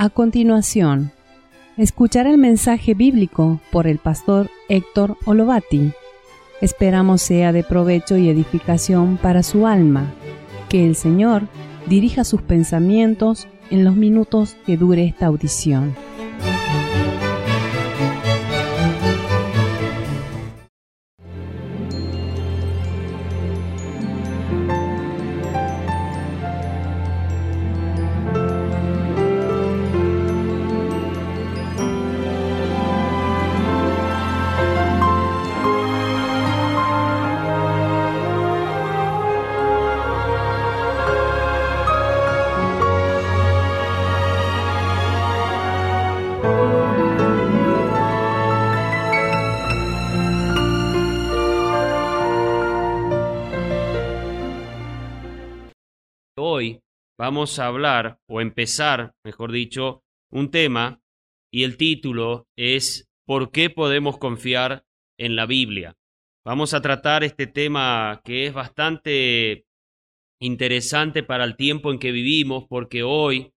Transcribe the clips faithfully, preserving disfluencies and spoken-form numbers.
A continuación, escuchar el mensaje bíblico por el pastor Héctor Olovati. Esperamos sea de provecho y edificación para su alma. Que el Señor dirija sus pensamientos en los minutos que dure esta audición. Hoy vamos a hablar, o empezar, mejor dicho, un tema, y el título es ¿por qué podemos confiar en la Biblia? Vamos a tratar este tema que es bastante interesante para el tiempo en que vivimos, porque hoy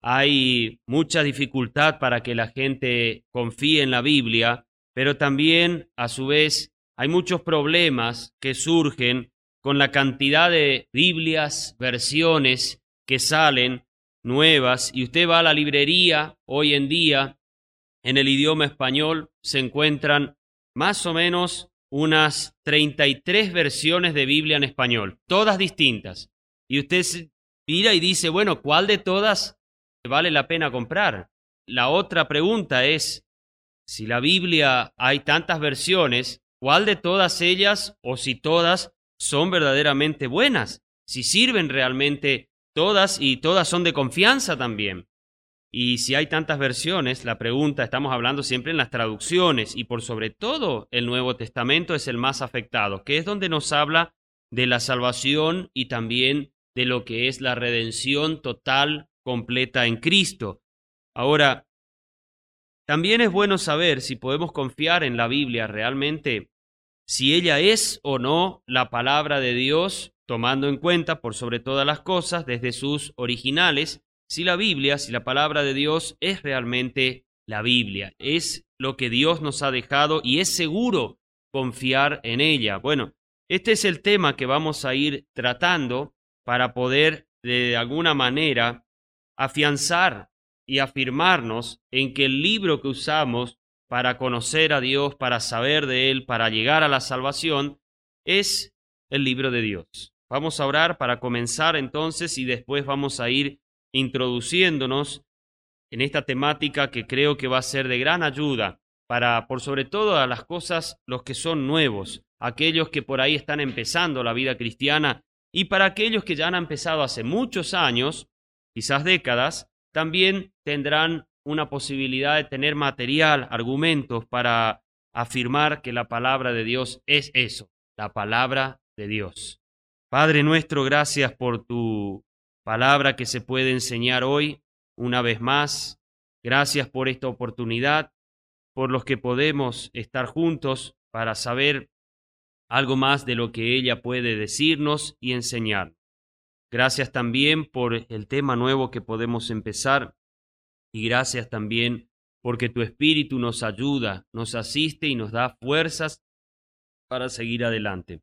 hay mucha dificultad para que la gente confíe en la Biblia, pero también, a su vez, hay muchos problemas que surgen con la cantidad de Biblias, versiones que salen nuevas, y usted va a la librería hoy en día, en el idioma español se encuentran más o menos unas treinta y tres versiones de Biblia en español, todas distintas. Y usted mira y dice, bueno, ¿cuál de todas vale la pena comprar? La otra pregunta es, si la Biblia hay tantas versiones, ¿cuál de todas ellas, o si todas, son verdaderamente buenas? Si sirven realmente todas y todas son de confianza también. Y si hay tantas versiones, la pregunta, estamos hablando siempre en las traducciones, y por sobre todo el Nuevo Testamento es el más afectado, que es donde nos habla de la salvación y también de lo que es la redención total, completa en Cristo. Ahora, también es bueno saber si podemos confiar en la Biblia realmente, si ella es o no la palabra de Dios, tomando en cuenta, por sobre todas las cosas, desde sus originales, si la Biblia, si la palabra de Dios es realmente la Biblia, es lo que Dios nos ha dejado y es seguro confiar en ella. Bueno, este es el tema que vamos a ir tratando para poder, de alguna manera, afianzar y afirmarnos en que el libro que usamos para conocer a Dios, para saber de Él, para llegar a la salvación, es el libro de Dios. Vamos a orar para comenzar entonces y después vamos a ir introduciéndonos en esta temática que creo que va a ser de gran ayuda para, por sobre todas las cosas, los que son nuevos, aquellos que por ahí están empezando la vida cristiana, y para aquellos que ya han empezado hace muchos años, quizás décadas, también tendrán una posibilidad de tener material, argumentos para afirmar que la palabra de Dios es eso, la palabra de Dios. Padre nuestro, gracias por tu palabra que se puede enseñar hoy una vez más. Gracias por esta oportunidad, por los que podemos estar juntos para saber algo más de lo que ella puede decirnos y enseñar. Gracias también por el tema nuevo que podemos empezar. Y gracias también porque tu Espíritu nos ayuda, nos asiste y nos da fuerzas para seguir adelante.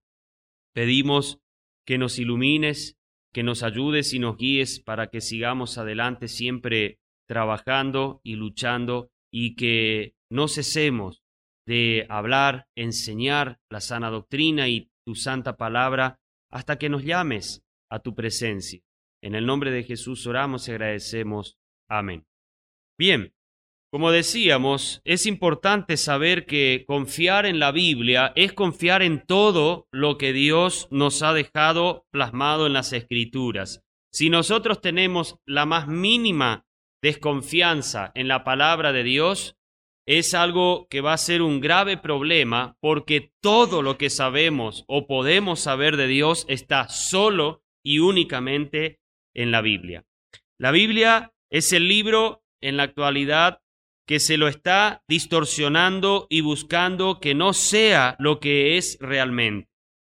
Pedimos que nos ilumines, que nos ayudes y nos guíes para que sigamos adelante siempre trabajando y luchando y que no cesemos de hablar, enseñar la sana doctrina y tu santa palabra hasta que nos llames a tu presencia. En el nombre de Jesús oramos y agradecemos. Amén. Bien, como decíamos, es importante saber que confiar en la Biblia es confiar en todo lo que Dios nos ha dejado plasmado en las Escrituras. Si nosotros tenemos la más mínima desconfianza en la palabra de Dios, es algo que va a ser un grave problema, porque todo lo que sabemos o podemos saber de Dios está solo y únicamente en la Biblia. La Biblia es el libro en la actualidad que se lo está distorsionando y buscando que no sea lo que es realmente.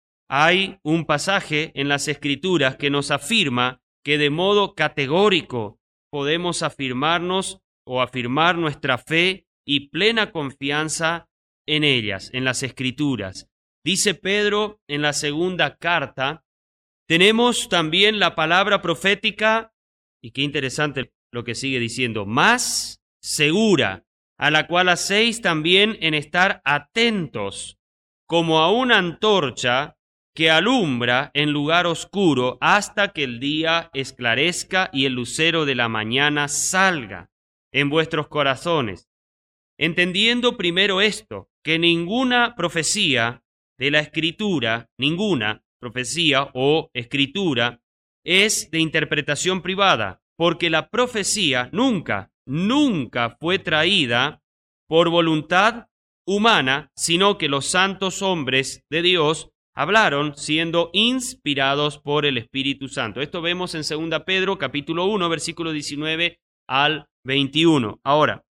Hay un pasaje en las Escrituras que nos afirma que de modo categórico podemos afirmarnos o afirmar nuestra fe y plena confianza en ellas, en las Escrituras. Dice Pedro en la segunda carta, tenemos también la palabra profética, y qué interesante lo que sigue diciendo, más segura, a la cual hacéis también en estar atentos, como a una antorcha que alumbra en lugar oscuro hasta que el día esclarezca y el lucero de la mañana salga en vuestros corazones. Entendiendo primero esto, que ninguna profecía de la Escritura, ninguna profecía o Escritura, es de interpretación privada, porque la profecía nunca, nunca fue traída por voluntad humana, sino que los santos hombres de Dios hablaron siendo inspirados por el Espíritu Santo. Esto vemos en segunda Pedro, capítulo uno, versículo diecinueve al veintiuno. Ahora,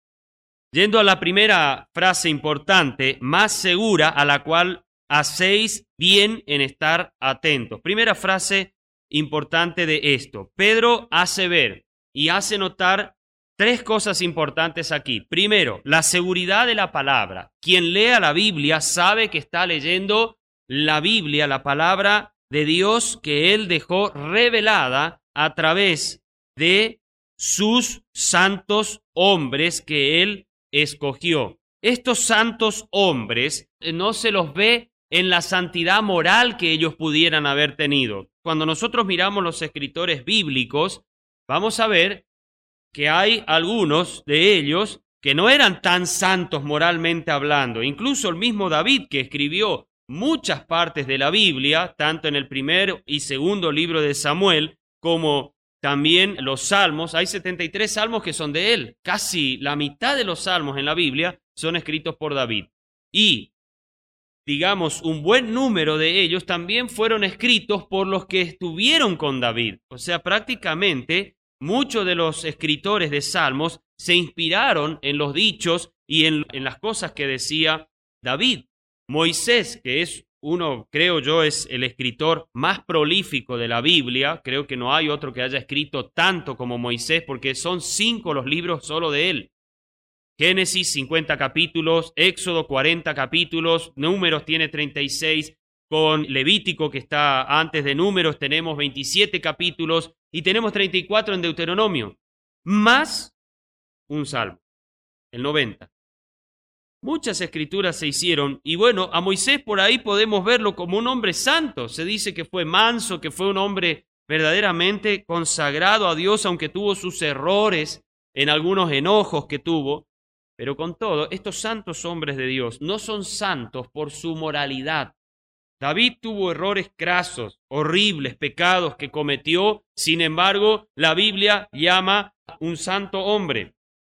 yendo a la primera frase importante, más segura, a la cual hacéis bien en estar atentos. Primera frase importante de esto. Pedro hace ver y hace notar tres cosas importantes aquí. Primero, la seguridad de la palabra. Quien lea la Biblia sabe que está leyendo la Biblia, la palabra de Dios que Él dejó revelada a través de sus santos hombres que Él escogió. Estos santos hombres no se los ve en la santidad moral que ellos pudieran haber tenido. Cuando nosotros miramos los escritores bíblicos, vamos a ver que hay algunos de ellos que no eran tan santos moralmente hablando. Incluso el mismo David, que escribió muchas partes de la Biblia, tanto en el primer y segundo libro de Samuel, como también los salmos. Hay setenta y tres salmos que son de él. Casi la mitad de los salmos en la Biblia son escritos por David. Y, digamos, un buen número de ellos también fueron escritos por los que estuvieron con David. O sea, prácticamente muchos de los escritores de salmos se inspiraron en los dichos y en, en las cosas que decía David. Moisés, que es uno, creo yo, es el escritor más prolífico de la Biblia. Creo que no hay otro que haya escrito tanto como Moisés, porque son cinco los libros solo de él. Génesis, cincuenta capítulos, Éxodo, cuarenta capítulos, Números tiene treinta y seis, con Levítico, que está antes de Números, tenemos veintisiete capítulos, y tenemos treinta y cuatro en Deuteronomio, más un salmo, el noventa. Muchas escrituras se hicieron, y bueno, a Moisés por ahí podemos verlo como un hombre santo. Se dice que fue manso, que fue un hombre verdaderamente consagrado a Dios, aunque tuvo sus errores en algunos enojos que tuvo. Pero con todo, estos santos hombres de Dios no son santos por su moralidad. David tuvo errores crasos, horribles, pecados que cometió. Sin embargo, la Biblia llama un santo hombre.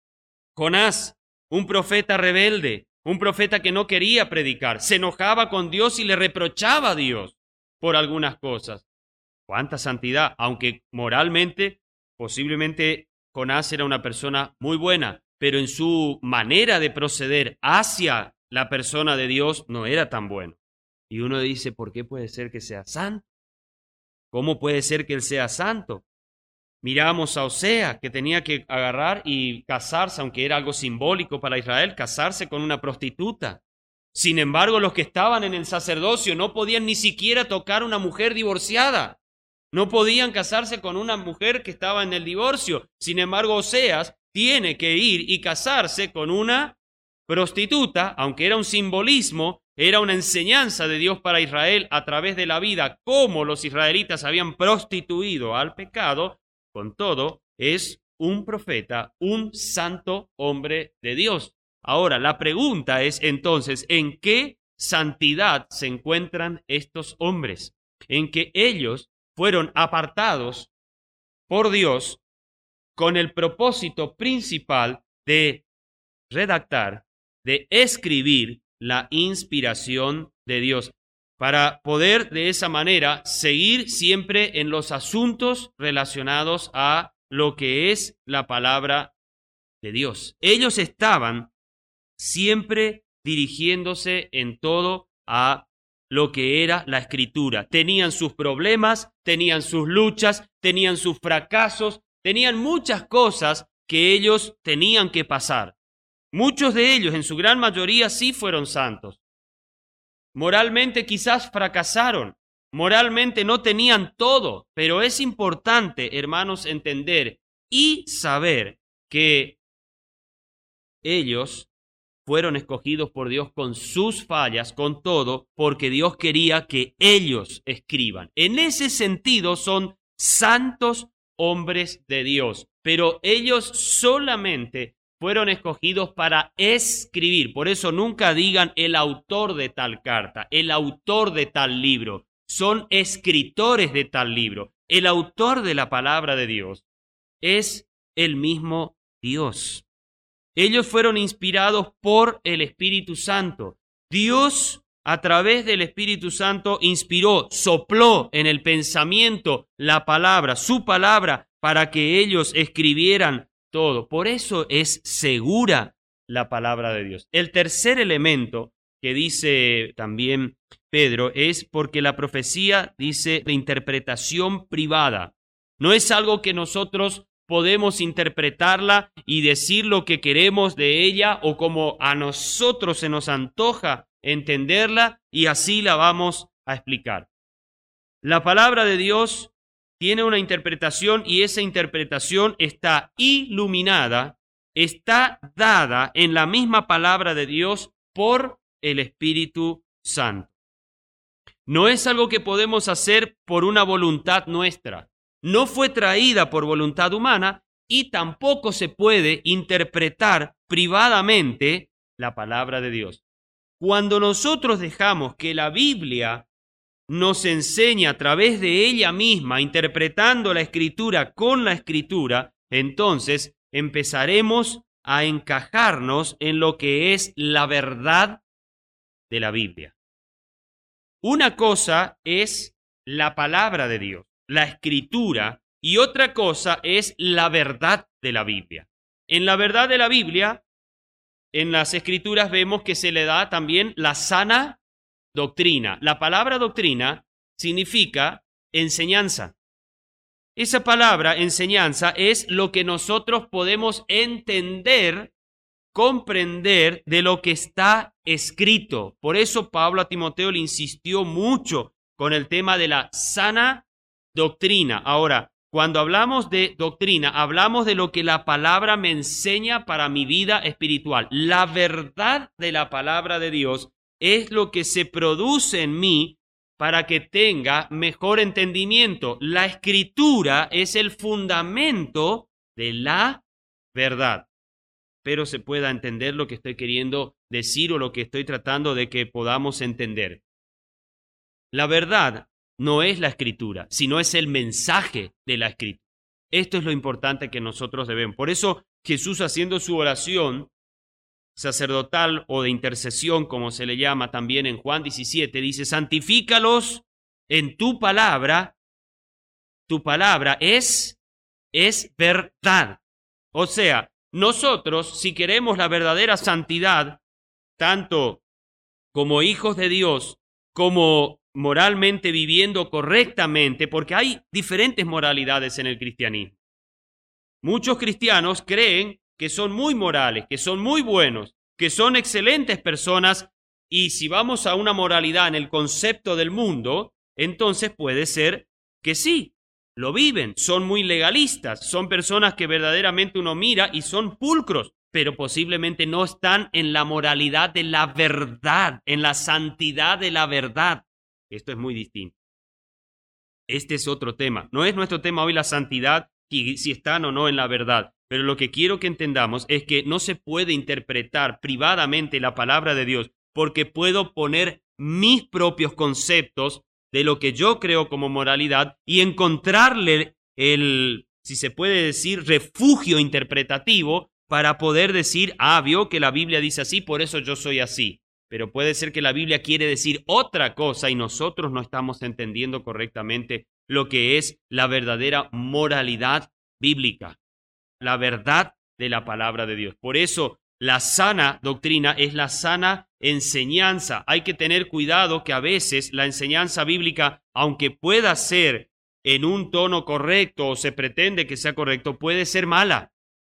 Jonás, un profeta rebelde, un profeta que no quería predicar, se enojaba con Dios y le reprochaba a Dios por algunas cosas. ¡Cuánta santidad! Aunque moralmente, posiblemente Jonás era una persona muy buena, pero en su manera de proceder hacia la persona de Dios no era tan bueno. Y uno dice, ¿por qué puede ser que sea santo? ¿Cómo puede ser que él sea santo? Miramos a Osea, que tenía que agarrar y casarse, aunque era algo simbólico para Israel, casarse con una prostituta. Sin embargo, los que estaban en el sacerdocio no podían ni siquiera tocar a una mujer divorciada. No podían casarse con una mujer que estaba en el divorcio. Sin embargo, Oseas tiene que ir y casarse con una prostituta, aunque era un simbolismo, era una enseñanza de Dios para Israel a través de la vida, cómo los israelitas habían prostituido al pecado. Con todo, es un profeta, un santo hombre de Dios. Ahora, la pregunta es entonces, ¿en qué santidad se encuentran estos hombres? En que ellos fueron apartados por Dios con el propósito principal de redactar, de escribir la inspiración de Dios, para poder de esa manera seguir siempre en los asuntos relacionados a lo que es la palabra de Dios. Ellos estaban siempre dirigiéndose en todo a lo que era la Escritura. Tenían sus problemas, tenían sus luchas, tenían sus fracasos, tenían muchas cosas que ellos tenían que pasar. Muchos de ellos, en su gran mayoría, sí fueron santos. Moralmente quizás fracasaron, moralmente no tenían todo, pero es importante, hermanos, entender y saber que ellos fueron escogidos por Dios con sus fallas, con todo, porque Dios quería que ellos escriban. En ese sentido son santos hombres de Dios, pero ellos solamente fueron escogidos para escribir. Por eso nunca digan el autor de tal carta, el autor de tal libro. Son escritores de tal libro. El autor de la palabra de Dios es el mismo Dios. Ellos fueron inspirados por el Espíritu Santo. Dios, a través del Espíritu Santo, inspiró, sopló en el pensamiento la palabra, su palabra, para que ellos escribieran todo. Por eso es segura la palabra de Dios. El tercer elemento que dice también Pedro es porque la profecía dice de interpretación privada. No es algo que nosotros podemos interpretarla y decir lo que queremos de ella o como a nosotros se nos antoja entenderla y así la vamos a explicar. La palabra de Dios tiene una interpretación y esa interpretación está iluminada, está dada en la misma palabra de Dios por el Espíritu Santo. No es algo que podemos hacer por una voluntad nuestra. No fue traída por voluntad humana y tampoco se puede interpretar privadamente la palabra de Dios. Cuando nosotros dejamos que la Biblia nos enseñe a través de ella misma, interpretando la Escritura con la Escritura, entonces empezaremos a encajarnos en lo que es la verdad de la Biblia. Una cosa es la palabra de Dios, la Escritura, y otra cosa es la verdad de la Biblia. En la verdad de la Biblia, en las Escrituras vemos que se le da también la sana doctrina. La palabra doctrina significa enseñanza. Esa palabra enseñanza es lo que nosotros podemos entender, comprender de lo que está escrito. Por eso Pablo a Timoteo le insistió mucho con el tema de la sana doctrina. Ahora, cuando hablamos de doctrina, hablamos de lo que la palabra me enseña para mi vida espiritual. La verdad de la palabra de Dios es lo que se produce en mí para que tenga mejor entendimiento. La Escritura es el fundamento de la verdad. Espero se pueda entender lo que estoy queriendo decir o lo que estoy tratando de que podamos entender. La verdad no es la Escritura, sino es el mensaje de la Escritura. Esto es lo importante que nosotros debemos. Por eso Jesús, haciendo su oración sacerdotal o de intercesión, como se le llama también en Juan diecisiete, dice: santifícalos en tu palabra. Tu palabra es, es verdad. O sea, nosotros, si queremos la verdadera santidad, tanto como hijos de Dios, como moralmente viviendo correctamente, porque hay diferentes moralidades en el cristianismo. Muchos cristianos creen que son muy morales, que son muy buenos, que son excelentes personas, y si vamos a una moralidad en el concepto del mundo, entonces puede ser que sí, lo viven, son muy legalistas, son personas que verdaderamente uno mira y son pulcros, pero posiblemente no están en la moralidad de la verdad, en la santidad de la verdad. Esto es muy distinto. Este es otro tema. No es nuestro tema hoy la santidad y si están o no en la verdad. Pero lo que quiero que entendamos es que no se puede interpretar privadamente la palabra de Dios, porque puedo poner mis propios conceptos de lo que yo creo como moralidad y encontrarle el, si se puede decir, refugio interpretativo para poder decir: ah, vio que la Biblia dice así, por eso yo soy así. Pero puede ser que la Biblia quiere decir otra cosa y nosotros no estamos entendiendo correctamente lo que es la verdadera moralidad bíblica, la verdad de la palabra de Dios. Por eso la sana doctrina es la sana enseñanza. Hay que tener cuidado que a veces la enseñanza bíblica, aunque pueda ser en un tono correcto o se pretende que sea correcto, puede ser mala,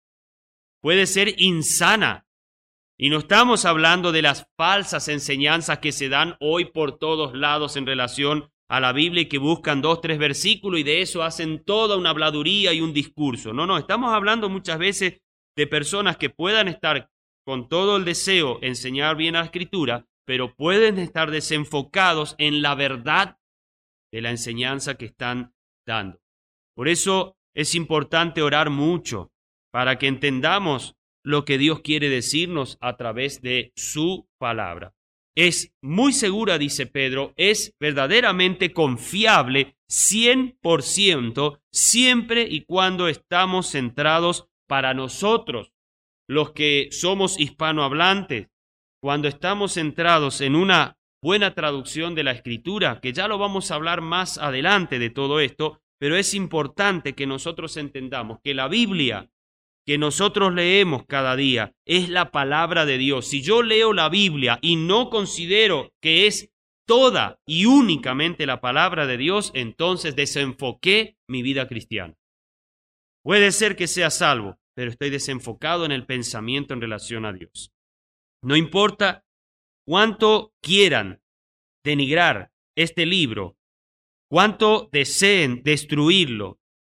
puede ser insana. Y no estamos hablando de las falsas enseñanzas que se dan hoy por todos lados en relación a la Biblia y que buscan dos, tres versículos y de eso hacen toda una habladuría y un discurso. No, no, estamos hablando muchas veces de personas que puedan estar con todo el deseo de enseñar bien la Escritura, pero pueden estar desenfocados en la verdad de la enseñanza que están dando. Por eso es importante orar mucho para que entendamos lo que Dios quiere decirnos a través de su palabra. Es muy segura, dice Pedro, es verdaderamente confiable cien por ciento siempre y cuando estamos centrados para nosotros, los que somos hispanohablantes, cuando estamos centrados en una buena traducción de la Escritura, que ya lo vamos a hablar más adelante de todo esto, pero es importante que nosotros entendamos que la Biblia que nosotros leemos cada día es la palabra de Dios. Si yo leo la Biblia y no considero que es toda y únicamente la palabra de Dios, entonces desenfoqué mi vida cristiana. Puede ser que sea salvo, pero estoy desenfocado en el pensamiento en relación a Dios. No importa cuánto quieran denigrar este libro, cuánto deseen destruirlo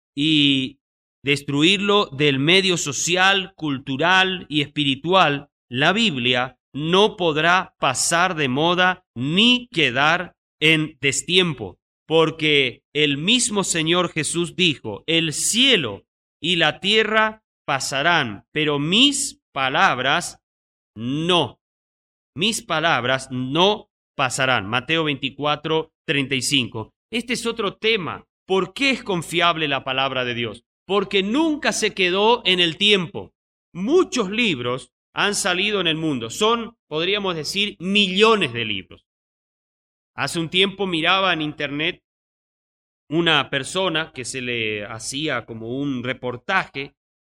y destruirlo del medio social, cultural y espiritual, la Biblia no podrá pasar de moda ni quedar en destiempo, porque el mismo Señor Jesús dijo, el cielo y la tierra pasarán, pero mis palabras no, mis palabras no pasarán. Mateo veinticuatro, treinta y cinco. Este es otro tema. ¿Por qué es confiable la palabra de Dios? Porque nunca se quedó en el tiempo. Muchos libros han salido en el mundo. Son, podríamos decir, millones de libros. Hace un tiempo miraba en internet una persona que se le hacía como un reportaje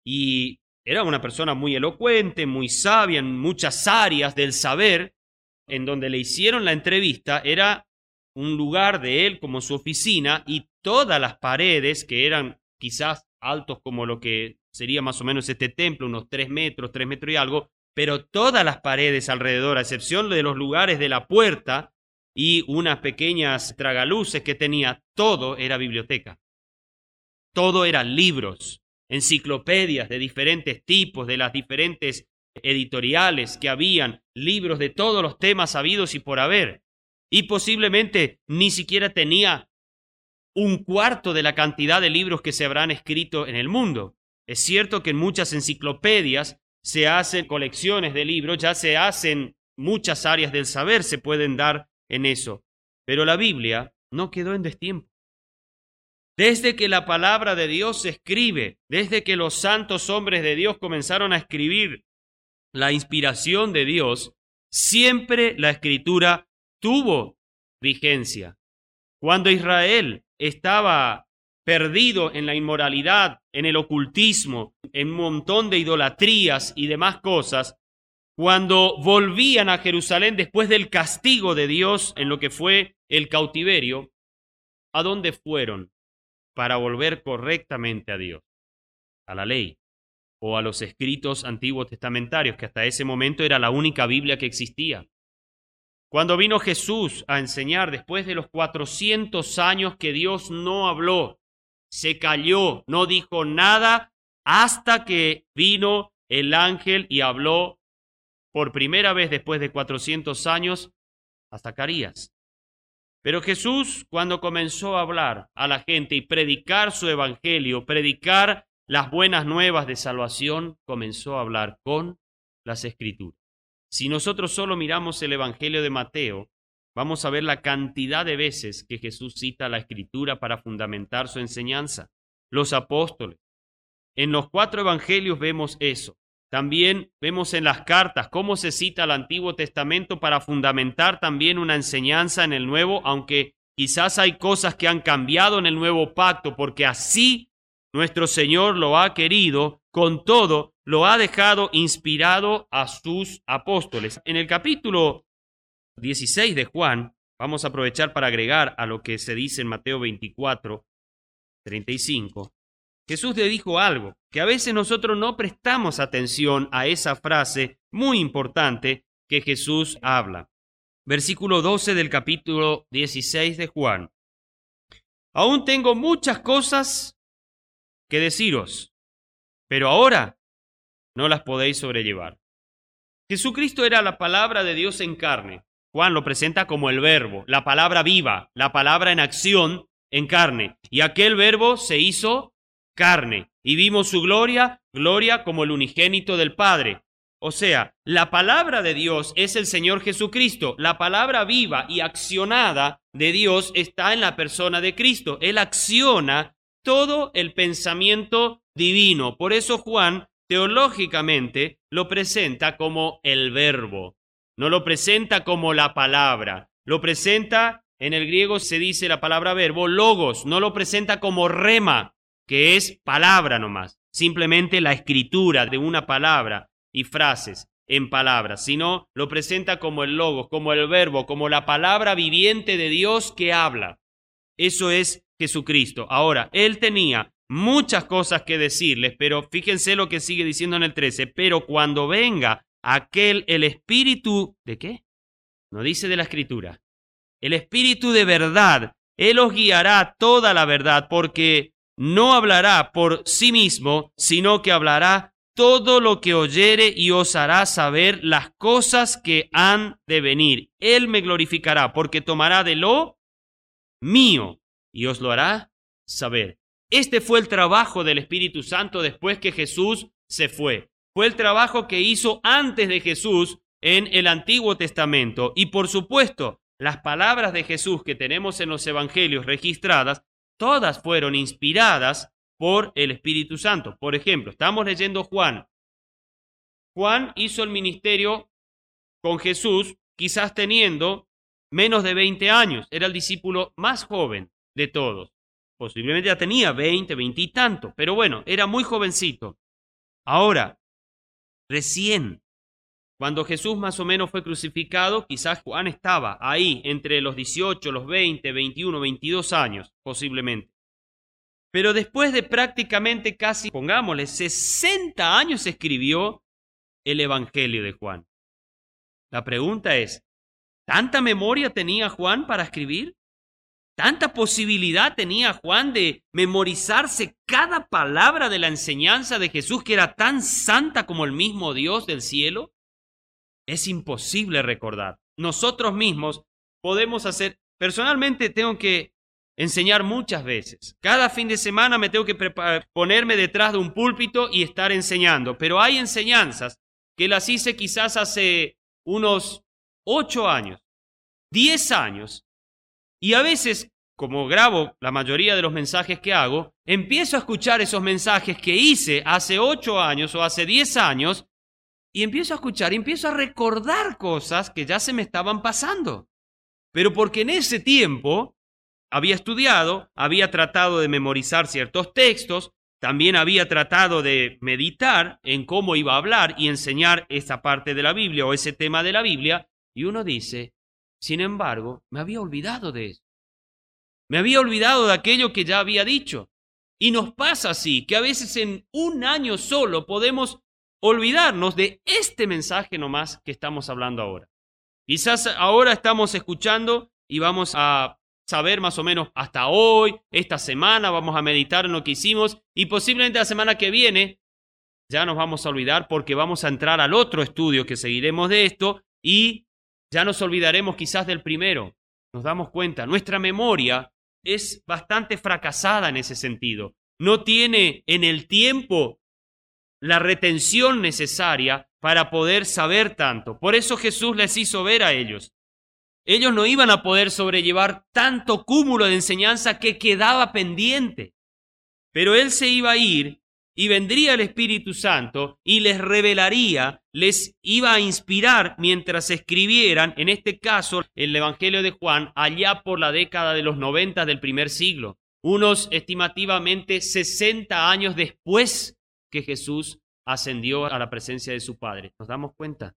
y era una persona muy elocuente, muy sabia en muchas áreas del saber. En donde le hicieron la entrevista era un lugar de él como su oficina y todas las paredes que eran quizás altos como lo que sería más o menos este templo, unos tres metros, tres metros y algo, pero todas las paredes alrededor, a excepción de los lugares de la puerta y unas pequeñas tragaluces que tenía, todo era biblioteca. Todo eran libros, enciclopedias de diferentes tipos, de las diferentes editoriales que habían, libros de todos los temas habidos y por haber. Y posiblemente ni siquiera tenía un cuarto de la cantidad de libros que se habrán escrito en el mundo. Es cierto que en muchas enciclopedias se hacen colecciones de libros, ya se hacen muchas áreas del saber, se pueden dar en eso. Pero la Biblia no quedó en destiempo. Desde que la palabra de Dios se escribe, desde que los santos hombres de Dios comenzaron a escribir la inspiración de Dios, siempre la Escritura tuvo vigencia. Cuando Israel estaba perdido en la inmoralidad, en el ocultismo, en un montón de idolatrías y demás cosas, cuando volvían a Jerusalén después del castigo de Dios en lo que fue el cautiverio, ¿a dónde fueron para volver correctamente a Dios? A la ley o a los escritos antiguos testamentarios, que hasta ese momento era la única Biblia que existía. Cuando vino Jesús a enseñar después de los cuatrocientos años que Dios no habló, se calló, no dijo nada hasta que vino el ángel y habló por primera vez después de cuatrocientos años a Zacarías. Pero Jesús, cuando comenzó a hablar a la gente y predicar su evangelio, predicar las buenas nuevas de salvación, comenzó a hablar con las Escrituras. Si nosotros solo miramos el Evangelio de Mateo, vamos a ver la cantidad de veces que Jesús cita la Escritura para fundamentar su enseñanza. Los apóstoles. En los cuatro evangelios vemos eso. También vemos en las cartas cómo se cita el Antiguo Testamento para fundamentar también una enseñanza en el Nuevo, aunque quizás hay cosas que han cambiado en el Nuevo Pacto, porque así nuestro Señor lo ha querido, con todo lo ha dejado inspirado a sus apóstoles. En el capítulo dieciséis de Juan, vamos a aprovechar para agregar a lo que se dice en Mateo veinticuatro, treinta y cinco, Jesús le dijo algo, que a veces nosotros no prestamos atención a esa frase muy importante que Jesús habla. Versículo doce del capítulo dieciséis de Juan. Aún tengo muchas cosas que deciros, pero ahora no las podéis sobrellevar. Jesucristo era la palabra de Dios en carne. Juan lo presenta como el verbo, la palabra viva, la palabra en acción en carne. Y aquel verbo se hizo carne y vimos su gloria, gloria como el unigénito del Padre. O sea, la palabra de Dios es el Señor Jesucristo. La palabra viva y accionada de Dios está en la persona de Cristo. Él acciona todo el pensamiento divino. Por eso Juan, teológicamente, lo presenta como el verbo. No lo presenta como la palabra. Lo presenta, en el griego se dice la palabra verbo, logos. No lo presenta como rema, que es palabra nomás. Simplemente la escritura de una palabra y frases en palabras, sino lo presenta como el logos, como el verbo, como la palabra viviente de Dios que habla. Eso es Jesucristo. Ahora, Él tenía muchas cosas que decirles, pero fíjense lo que sigue diciendo en el trece, pero cuando venga aquel, el Espíritu, ¿de qué? No dice de la Escritura. El Espíritu de verdad, Él os guiará toda la verdad, porque no hablará por sí mismo, sino que hablará todo lo que oyere y os hará saber las cosas que han de venir. Él me glorificará, porque tomará de lo mío y os lo hará saber. Este fue el trabajo del Espíritu Santo después que Jesús se fue. Fue el trabajo que hizo antes de Jesús en el Antiguo Testamento. Y por supuesto, las palabras de Jesús que tenemos en los Evangelios registradas, todas fueron inspiradas por el Espíritu Santo. Por ejemplo, estamos leyendo Juan. Juan hizo el ministerio con Jesús, quizás teniendo menos de veinte años. Era el discípulo más joven de todos. Posiblemente ya tenía veinte, veinte y tanto, pero bueno, era muy jovencito. Ahora, recién, cuando Jesús más o menos fue crucificado, quizás Juan estaba ahí entre los dieciocho, los veinte, veintiuno, veintidós años, posiblemente. Pero después de prácticamente casi, pongámosle, sesenta años escribió el Evangelio de Juan. La pregunta es, ¿tanta memoria tenía Juan para escribir? ¿Tanta posibilidad tenía Juan de memorizarse cada palabra de la enseñanza de Jesús que era tan santa como el mismo Dios del cielo? Es imposible recordar. Nosotros mismos podemos hacer, personalmente tengo que enseñar muchas veces. Cada fin de semana me tengo que preparar, ponerme detrás de un púlpito y estar enseñando. Pero hay enseñanzas que las hice quizás hace unos ocho años, diez años. Y a veces, como grabo la mayoría de los mensajes que hago, empiezo a escuchar esos mensajes que hice hace ocho años o hace diez años y empiezo a escuchar y empiezo a recordar cosas que ya se me estaban pasando. Pero porque en ese tiempo había estudiado, había tratado de memorizar ciertos textos, también había tratado de meditar en cómo iba a hablar y enseñar esa parte de la Biblia o ese tema de la Biblia, y uno dice, sin embargo, me había olvidado de eso. Me había olvidado de aquello que ya había dicho. Y nos pasa así, que a veces en un año solo podemos olvidarnos de este mensaje nomás que estamos hablando ahora. Quizás ahora estamos escuchando y vamos a saber más o menos hasta hoy, esta semana, vamos a meditar en lo que hicimos y posiblemente la semana que viene ya nos vamos a olvidar porque vamos a entrar al otro estudio que seguiremos de esto y ya nos olvidaremos quizás del primero. Nos damos cuenta, nuestra memoria es bastante fracasada en ese sentido. No tiene en el tiempo la retención necesaria para poder saber tanto. Por eso Jesús les hizo ver a ellos. Ellos no iban a poder sobrellevar tanto cúmulo de enseñanza que quedaba pendiente. Pero Él se iba a ir y vendría el Espíritu Santo y les revelaría, les iba a inspirar mientras escribieran, en este caso, el Evangelio de Juan, allá por la década de los noventa del primer siglo, unos estimativamente sesenta años después que Jesús ascendió a la presencia de su Padre. ¿Nos damos cuenta?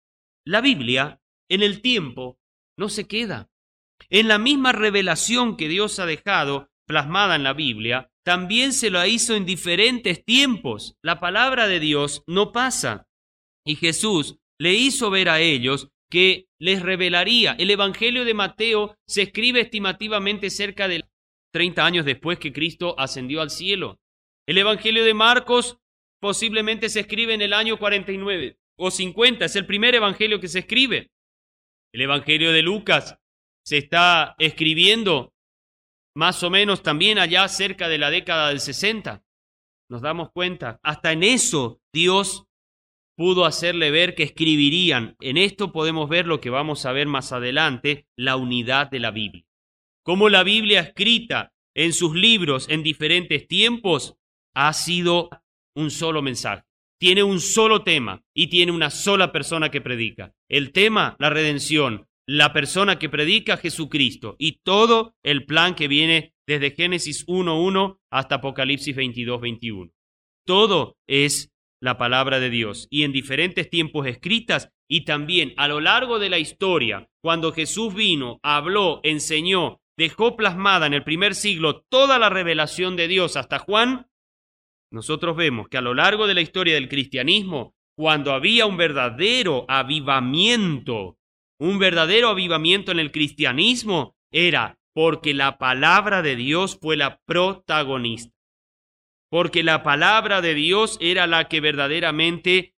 La Biblia, en el tiempo, no se queda. En la misma revelación que Dios ha dejado plasmada en la Biblia, también se lo hizo en diferentes tiempos. La palabra de Dios no pasa. Y Jesús le hizo ver a ellos que les revelaría. El Evangelio de Mateo se escribe estimativamente cerca de treinta años después que Cristo ascendió al cielo. El Evangelio de Marcos posiblemente se escribe en el año cuarenta y nueve o cincuenta, es el primer evangelio que se escribe. El Evangelio de Lucas se está escribiendo más o menos también allá cerca de la década del sesenta. Nos damos cuenta, hasta en eso Dios pudo hacerle ver que escribirían. En esto podemos ver lo que vamos a ver más adelante, la unidad de la Biblia. Cómo la Biblia escrita en sus libros en diferentes tiempos ha sido un solo mensaje. Tiene un solo tema y tiene una sola persona que predica. El tema, la redención. La persona que predica, Jesucristo. Y todo el plan que viene desde Génesis uno uno hasta Apocalipsis veintidós veintiuno. Todo es la palabra de Dios. Y en diferentes tiempos escritas y también a lo largo de la historia, cuando Jesús vino, habló, enseñó, dejó plasmada en el primer siglo toda la revelación de Dios hasta Juan, nosotros vemos que a lo largo de la historia del cristianismo, cuando había un verdadero avivamiento, un verdadero avivamiento en el cristianismo, era porque la palabra de Dios fue la protagonista. Porque la palabra de Dios era la que verdaderamente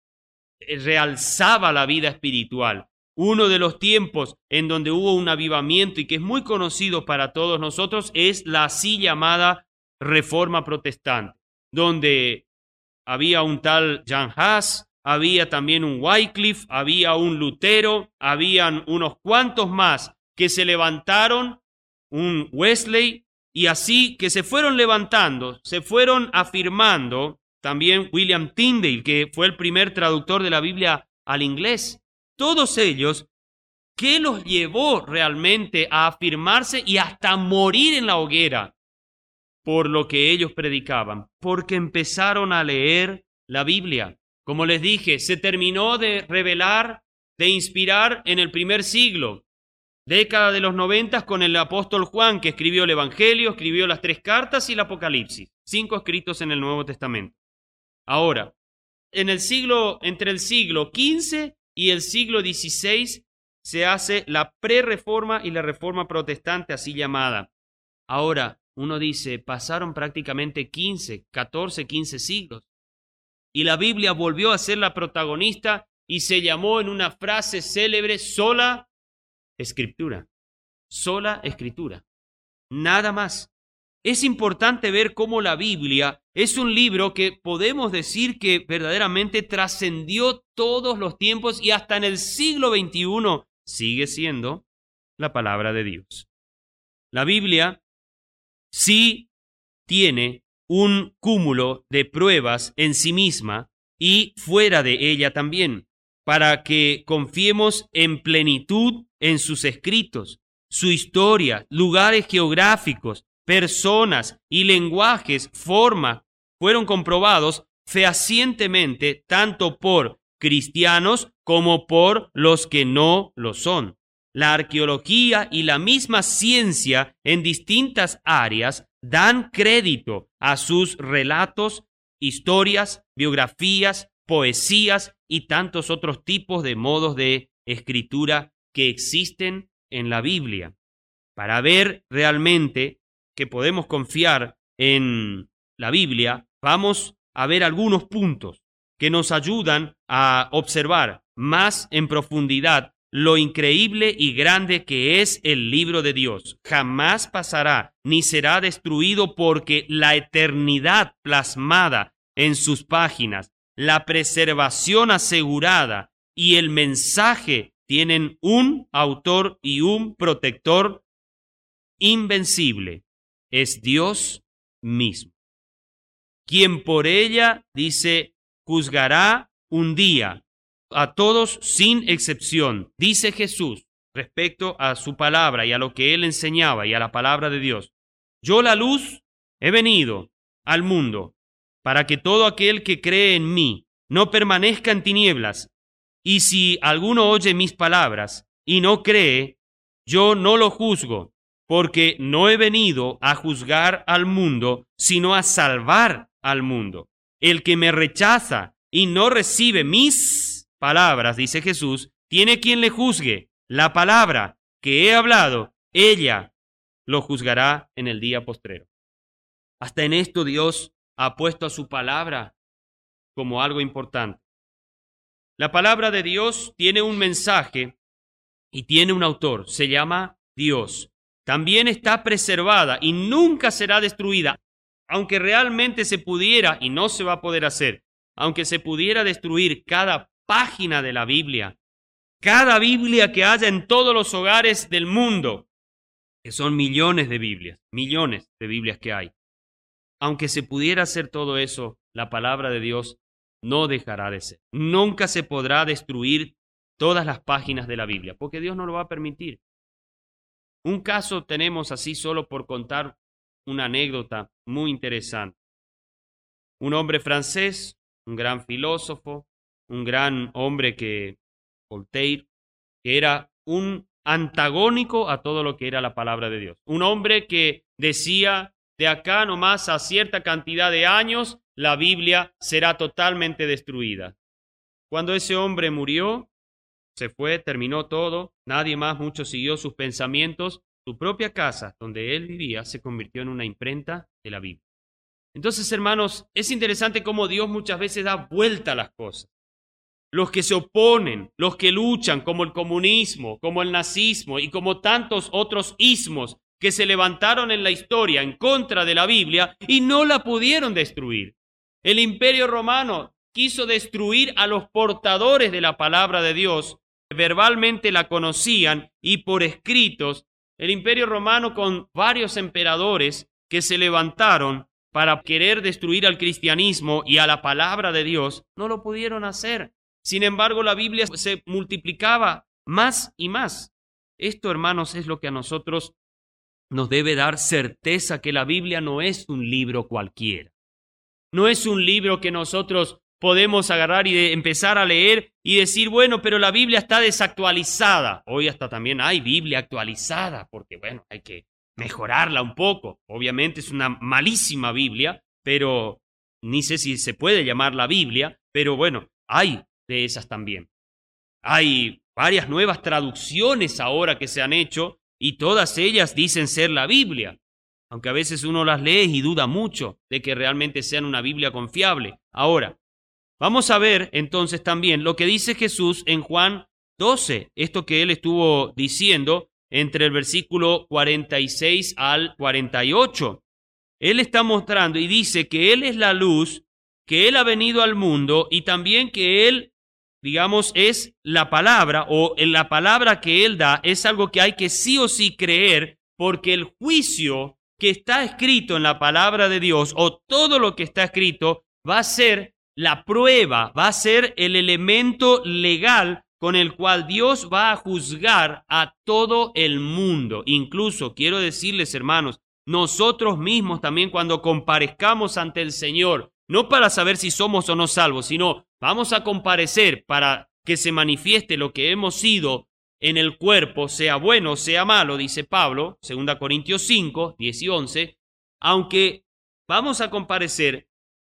realzaba la vida espiritual. Uno de los tiempos en donde hubo un avivamiento y que es muy conocido para todos nosotros es la así llamada Reforma Protestante, donde había un tal Jan Hus, había también un Wycliffe, había un Lutero, habían unos cuantos más que se levantaron, un Wesley, y así que se fueron levantando, se fueron afirmando, también William Tyndale, que fue el primer traductor de la Biblia al inglés. Todos ellos, ¿qué los llevó realmente a afirmarse y hasta morir en la hoguera por lo que ellos predicaban? Porque empezaron a leer la Biblia. Como les dije, se terminó de revelar, de inspirar en el primer siglo. Década de los noventas con el apóstol Juan, que escribió el Evangelio, escribió las tres cartas y el Apocalipsis, cinco escritos en el Nuevo Testamento. Ahora, en el siglo, entre el siglo quince y el siglo dieciséis se hace la prerreforma y la reforma protestante así llamada. Ahora, uno dice, pasaron prácticamente quince, catorce, quince siglos y la Biblia volvió a ser la protagonista y se llamó en una frase célebre sola Escritura, sola Escritura, nada más. Es importante ver cómo la Biblia es un libro que podemos decir que verdaderamente trascendió todos los tiempos y hasta en el siglo veintiuno sigue siendo la palabra de Dios. La Biblia sí tiene un cúmulo de pruebas en sí misma y fuera de ella también, para que confiemos en plenitud en sus escritos, su historia, lugares geográficos, personas y lenguajes, formas, fueron comprobados fehacientemente tanto por cristianos como por los que no lo son. La arqueología y la misma ciencia en distintas áreas dan crédito a sus relatos, historias, biografías, poesías y tantos otros tipos de modos de escritura que existen en la Biblia. Para ver realmente que podemos confiar en la Biblia, vamos a ver algunos puntos que nos ayudan a observar más en profundidad lo increíble y grande que es el libro de Dios. Jamás pasará ni será destruido porque la eternidad plasmada en sus páginas, la preservación asegurada y el mensaje tienen un autor y un protector invencible. Es Dios mismo, quien por ella, dice, juzgará un día a todos sin excepción, dice Jesús, respecto a su palabra y a lo que él enseñaba y a la palabra de Dios. Yo, la luz, he venido al mundo para que todo aquel que cree en mí no permanezca en tinieblas. Y si alguno oye mis palabras y no cree, yo no lo juzgo, porque no he venido a juzgar al mundo, sino a salvar al mundo. El que me rechaza y no recibe mis palabras, dice Jesús, tiene quien le juzgue. La palabra que he hablado, ella lo juzgará en el día postrero. Hasta en esto Dios ha puesto a su palabra como algo importante. La palabra de Dios tiene un mensaje y tiene un autor, se llama Dios. También está preservada y nunca será destruida, aunque realmente se pudiera, y no se va a poder hacer, aunque se pudiera destruir cada página de la Biblia, cada Biblia que haya en todos los hogares del mundo, que son millones de Biblias, millones de Biblias que hay. Aunque se pudiera hacer todo eso, la palabra de Dios no dejará de ser. Nunca se podrá destruir todas las páginas de la Biblia, porque Dios no lo va a permitir. Un caso tenemos así solo por contar una anécdota muy interesante. Un hombre francés, un gran filósofo, un gran hombre que, Voltaire, que era un antagónico a todo lo que era la palabra de Dios. Un hombre que decía, de acá nomás a cierta cantidad de años, la Biblia será totalmente destruida. Cuando ese hombre murió, se fue, terminó todo, nadie más mucho siguió sus pensamientos, su propia casa donde él vivía se convirtió en una imprenta de la Biblia. Entonces, hermanos, es interesante cómo Dios muchas veces da vuelta a las cosas. Los que se oponen, los que luchan, como el comunismo, como el nazismo y como tantos otros ismos que se levantaron en la historia en contra de la Biblia y no la pudieron destruir. El Imperio Romano quiso destruir a los portadores de la palabra de Dios, verbalmente la conocían y por escritos. El Imperio Romano con varios emperadores que se levantaron para querer destruir al cristianismo y a la palabra de Dios, no lo pudieron hacer. Sin embargo, la Biblia se multiplicaba más y más. Esto, hermanos, es lo que a nosotros nos debe dar certeza que la Biblia no es un libro cualquiera. No es un libro que nosotros podemos agarrar y de empezar a leer y decir, bueno, pero la Biblia está desactualizada. Hoy hasta también hay Biblia actualizada, porque bueno, hay que mejorarla un poco. Obviamente es una malísima Biblia, pero ni sé si se puede llamar la Biblia, pero bueno, hay de esas también. Hay varias nuevas traducciones ahora que se han hecho y todas ellas dicen ser la Biblia, aunque a veces uno las lee y duda mucho de que realmente sean una Biblia confiable. Ahora, vamos a ver entonces también lo que dice Jesús en Juan doce, esto que él estuvo diciendo entre el versículo cuarenta y seis al cuarenta y ocho. Él está mostrando y dice que él es la luz, que él ha venido al mundo y también que él, digamos, es la palabra o la palabra que él da es algo que hay que sí o sí creer, porque el juicio que está escrito en la palabra de Dios o todo lo que está escrito va a ser la prueba, va a ser el elemento legal con el cual Dios va a juzgar a todo el mundo. Incluso quiero decirles, hermanos, nosotros mismos también cuando comparezcamos ante el Señor, no para saber si somos o no salvos, sino vamos a comparecer para que se manifieste lo que hemos sido en el cuerpo, sea bueno o sea malo, dice Pablo, segunda Corintios cinco, diez y once, aunque vamos a comparecer,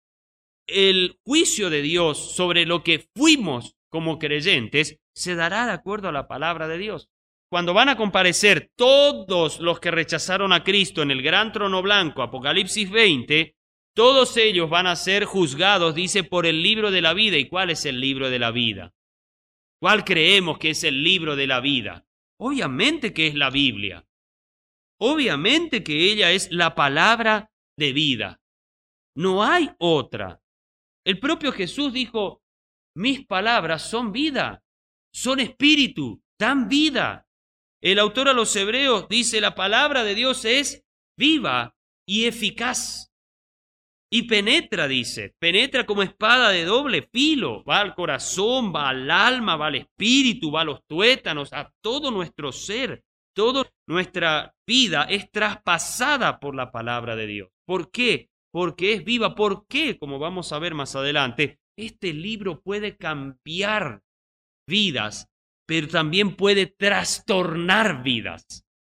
el juicio de Dios sobre lo que fuimos como creyentes se dará de acuerdo a la palabra de Dios. Cuando van a comparecer todos los que rechazaron a Cristo en el gran trono blanco, Apocalipsis veinte, todos ellos van a ser juzgados, dice, por el libro de la vida. ¿Y cuál es el libro de la vida? ¿Cuál creemos que es el libro de la vida? Obviamente que es la Biblia. Obviamente que ella es la palabra de vida. No hay otra. El propio Jesús dijo, mis palabras son vida, son espíritu, dan vida. El autor a los Hebreos dice, la palabra de Dios es viva y eficaz. Y penetra, dice, penetra como espada de doble filo, va al corazón, va al alma, va al espíritu, va a los tuétanos, a todo nuestro ser. Toda nuestra vida es traspasada por la palabra de Dios. ¿Por qué? Porque es viva. ¿Por qué? Como vamos a ver más adelante, este libro puede cambiar vidas, pero también puede trastornar vidas.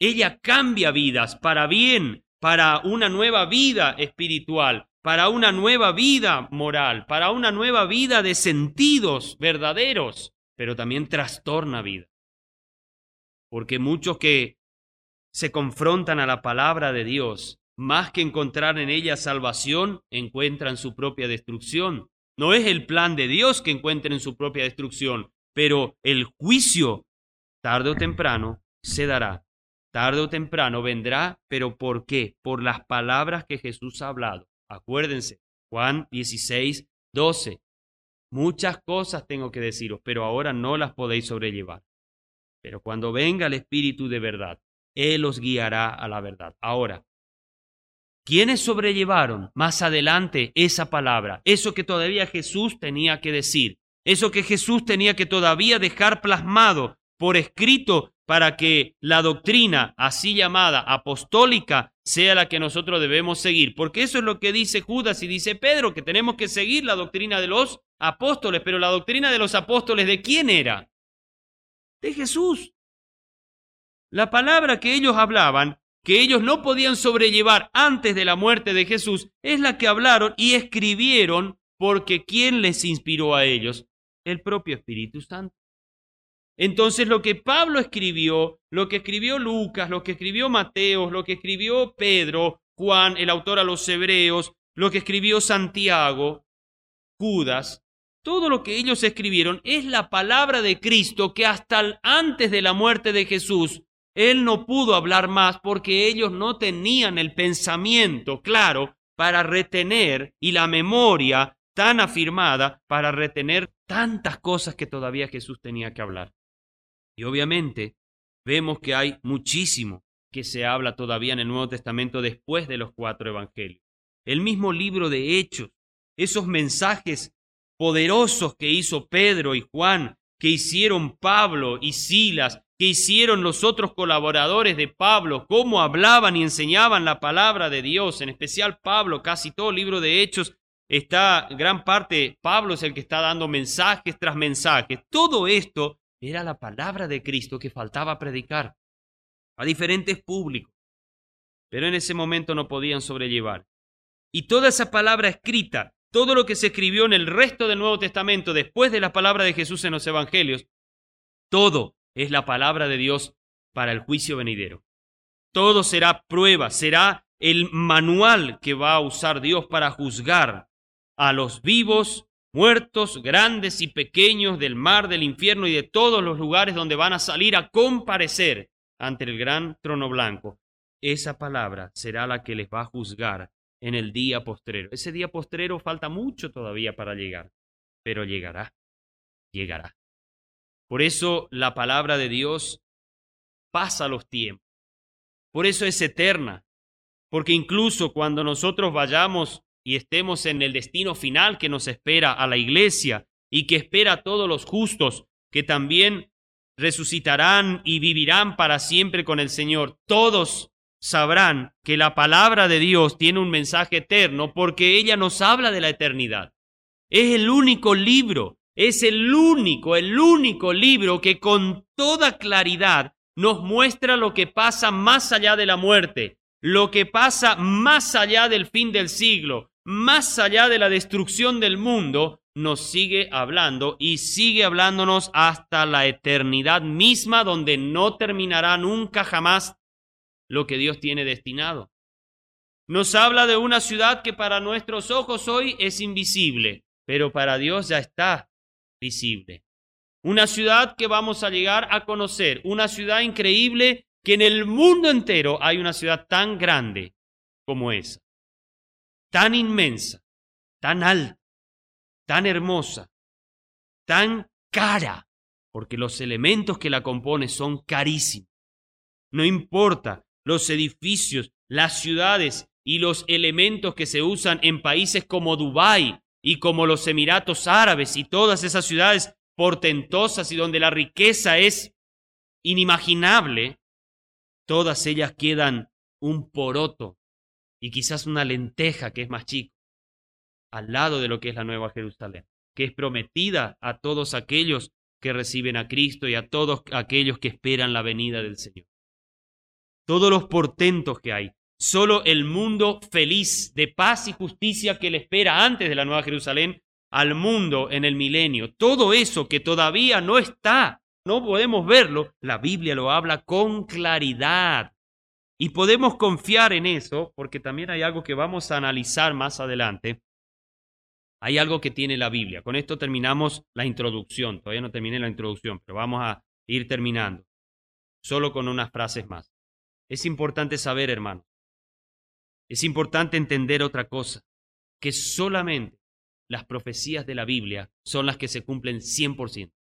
Ella cambia vidas para bien, para una nueva vida espiritual, para una nueva vida moral, para una nueva vida de sentidos verdaderos, pero también trastorna vida. Porque muchos que se confrontan a la palabra de Dios, más que encontrar en ella salvación, encuentran su propia destrucción. No es el plan de Dios que encuentren su propia destrucción, pero el juicio, tarde o temprano, se dará. Tarde o temprano vendrá, pero ¿por qué? Por las palabras que Jesús ha hablado. Acuérdense, Juan dieciséis, doce. Muchas cosas tengo que deciros, pero ahora no las podéis sobrellevar. Pero cuando venga el Espíritu de verdad, Él os guiará a la verdad. Ahora, ¿quiénes sobrellevaron más adelante esa palabra? Eso que todavía Jesús tenía que decir, eso que Jesús tenía que todavía dejar plasmado por escrito para que la doctrina así llamada apostólica sea la que nosotros debemos seguir. Porque eso es lo que dice Judas y dice Pedro, que tenemos que seguir la doctrina de los apóstoles. Pero la doctrina de los apóstoles, ¿de quién era? De Jesús. La palabra que ellos hablaban, que ellos no podían sobrellevar antes de la muerte de Jesús, es la que hablaron y escribieron, porque ¿quién les inspiró a ellos? El propio Espíritu Santo. Entonces lo que Pablo escribió, lo que escribió Lucas, lo que escribió Mateo, lo que escribió Pedro, Juan, el autor a los Hebreos, lo que escribió Santiago, Judas, todo lo que ellos escribieron es la palabra de Cristo que hasta antes de la muerte de Jesús, Él no pudo hablar más porque ellos no tenían el pensamiento claro para retener y la memoria tan afirmada para retener tantas cosas que todavía Jesús tenía que hablar. Y obviamente vemos que hay muchísimo que se habla todavía en el Nuevo Testamento después de los cuatro evangelios. El mismo libro de Hechos, esos mensajes poderosos que hizo Pedro y Juan, que hicieron Pablo y Silas, que hicieron los otros colaboradores de Pablo, cómo hablaban y enseñaban la palabra de Dios, en especial Pablo, casi todo el libro de Hechos está, gran parte, Pablo es el que está dando mensajes tras mensajes. Todo esto era la palabra de Cristo que faltaba predicar a diferentes públicos, pero en ese momento no podían sobrellevar. Y toda esa palabra escrita, todo lo que se escribió en el resto del Nuevo Testamento después de la palabra de Jesús en los Evangelios, todo es la palabra de Dios para el juicio venidero. Todo será prueba, será el manual que va a usar Dios para juzgar a los vivos, muertos, grandes y pequeños del mar, del infierno y de todos los lugares donde van a salir a comparecer ante el gran trono blanco. Esa palabra será la que les va a juzgar en el día postrero. Ese día postrero falta mucho todavía para llegar, pero llegará, llegará. Por eso la palabra de Dios pasa los tiempos. Por eso es eterna, porque incluso cuando nosotros vayamos y estemos en el destino final que nos espera a la iglesia y que espera a todos los justos que también resucitarán y vivirán para siempre con el Señor, todos sabrán que la palabra de Dios tiene un mensaje eterno porque ella nos habla de la eternidad. Es el único libro, es el único, el único libro que con toda claridad nos muestra lo que pasa más allá de la muerte, lo que pasa más allá del fin del siglo, más allá de la destrucción del mundo, nos sigue hablando y sigue hablándonos hasta la eternidad misma, donde no terminará nunca jamás lo que Dios tiene destinado. Nos habla de una ciudad que para nuestros ojos hoy es invisible, pero para Dios ya está visible. Una ciudad que vamos a llegar a conocer, una ciudad increíble que en el mundo entero hay una ciudad tan grande como esa, tan inmensa, tan alta, tan hermosa, tan cara, porque los elementos que la componen son carísimos. No importa los edificios, las ciudades y los elementos que se usan en países como Dubái y como los Emiratos Árabes y todas esas ciudades portentosas y donde la riqueza es inimaginable, todas ellas quedan un poroto y quizás una lenteja que es más chico, al lado de lo que es la Nueva Jerusalén, que es prometida a todos aquellos que reciben a Cristo y a todos aquellos que esperan la venida del Señor. todos los portentos que hay, solo el mundo feliz de paz y justicia que le espera antes de la Nueva Jerusalén al mundo en el milenio. Todo eso que todavía no está, no podemos verlo, la Biblia lo habla con claridad. Y podemos confiar en eso porque también hay algo que vamos a analizar más adelante. Hay algo que tiene la Biblia. Con esto terminamos la introducción. Todavía no terminé la introducción, pero vamos a ir terminando. Solo con unas frases más. Es importante saber, hermano. Es importante entender otra cosa. Que solamente las profecías de la Biblia son las que se cumplen cien por ciento.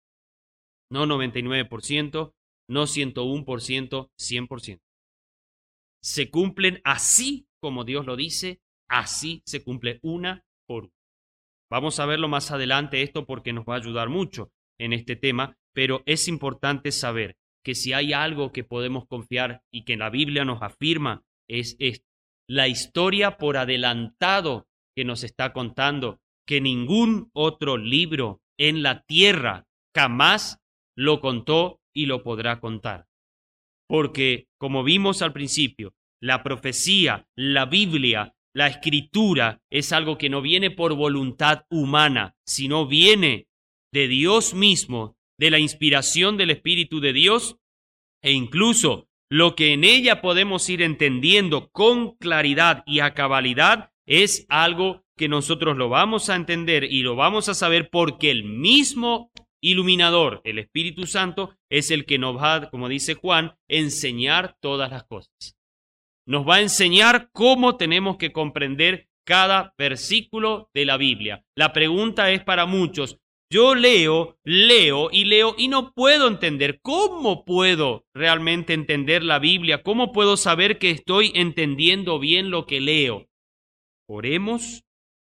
No noventa y nueve por ciento, no ciento uno por ciento, cien por ciento. Se cumplen así como Dios lo dice, así se cumple una por una. Vamos a verlo más adelante esto porque nos va a ayudar mucho en este tema, pero es importante saber que si hay algo que podemos confiar y que la Biblia nos afirma es esto. La historia por adelantado que nos está contando, que ningún otro libro en la tierra jamás lo contó y lo podrá contar. Porque, como vimos al principio, la profecía, la Biblia, la escritura es algo que no viene por voluntad humana, sino viene de Dios mismo, de la inspiración del Espíritu de Dios, e incluso lo que en ella podemos ir entendiendo con claridad y a cabalidad es algo que nosotros lo vamos a entender y lo vamos a saber porque el mismo iluminador, el Espíritu Santo, es el que nos va, como dice Juan, enseñar todas las cosas. Nos va a enseñar cómo tenemos que comprender cada versículo de la Biblia. La pregunta es para muchos, yo leo, leo y leo y no puedo entender. ¿Cómo puedo realmente entender la Biblia? ¿Cómo puedo saber que estoy entendiendo bien lo que leo? Oremos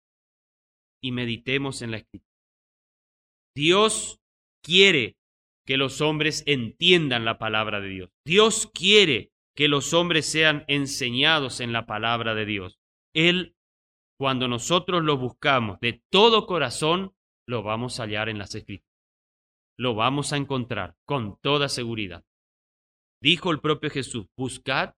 y meditemos en la Escritura. Dios quiere que los hombres entiendan la palabra de Dios. Dios quiere que los hombres sean enseñados en la palabra de Dios. Él, cuando nosotros lo buscamos de todo corazón, lo vamos a hallar en las Escrituras. Lo vamos a encontrar con toda seguridad. Dijo el propio Jesús, buscad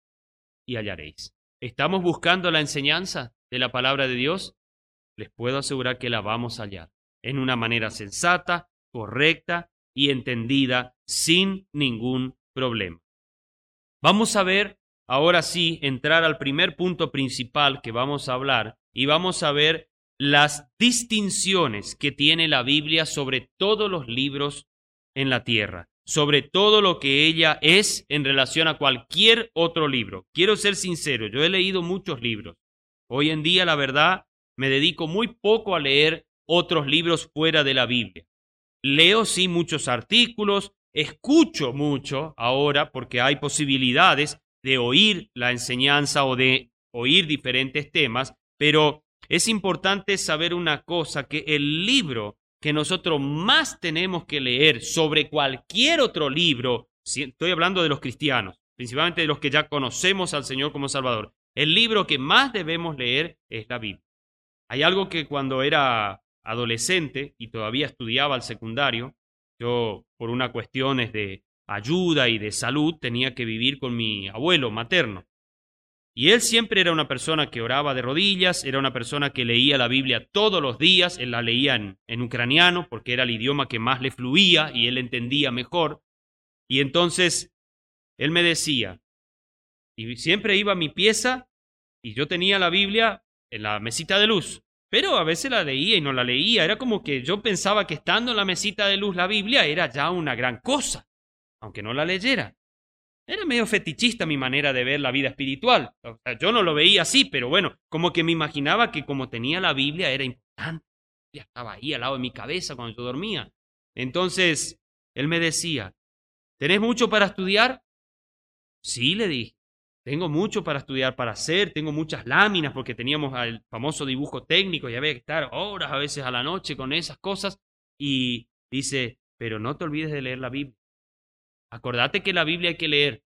y hallaréis. ¿Estamos buscando la enseñanza de la palabra de Dios? Les puedo asegurar que la vamos a hallar en una manera sensata, correcta y entendida sin ningún problema. Vamos a ver, ahora sí, entrar al primer punto principal que vamos a hablar y vamos a ver las distinciones que tiene la Biblia sobre todos los libros en la tierra, sobre todo lo que ella es en relación a cualquier otro libro. Quiero ser sincero, yo he leído muchos libros. Hoy en día, la verdad, me dedico muy poco a leer otros libros fuera de la Biblia. Leo sí muchos artículos, escucho mucho ahora porque hay posibilidades de oír la enseñanza o de oír diferentes temas, pero es importante saber una cosa, que el libro que nosotros más tenemos que leer sobre cualquier otro libro, estoy hablando de los cristianos, principalmente de los que ya conocemos al Señor como Salvador, el libro que más debemos leer es la Biblia. Hay algo que cuando era adolescente y todavía estudiaba al secundario, yo por una cuestiones de ayuda y de salud tenía que vivir con mi abuelo materno. Y él siempre era una persona que oraba de rodillas, era una persona que leía la Biblia todos los días, él la leía en, en ucraniano porque era el idioma que más le fluía y él entendía mejor. Y entonces él me decía, y siempre iba a mi pieza y yo tenía la Biblia en la mesita de luz, pero a veces la leía y no la leía, era como que yo pensaba que estando en la mesita de luz la Biblia era ya una gran cosa, aunque no la leyera. Era medio fetichista mi manera de ver la vida espiritual. O sea, yo no lo veía así, pero bueno, como que me imaginaba que como tenía la Biblia era importante. Ya estaba ahí al lado de mi cabeza cuando yo dormía. Entonces, él me decía, ¿tenés mucho para estudiar? Sí, le dije, tengo mucho para estudiar, para hacer, tengo muchas láminas porque teníamos el famoso dibujo técnico y había que estar horas a veces a la noche con esas cosas. Y dice, pero no te olvides de leer la Biblia. Acordate que la Biblia hay que leer.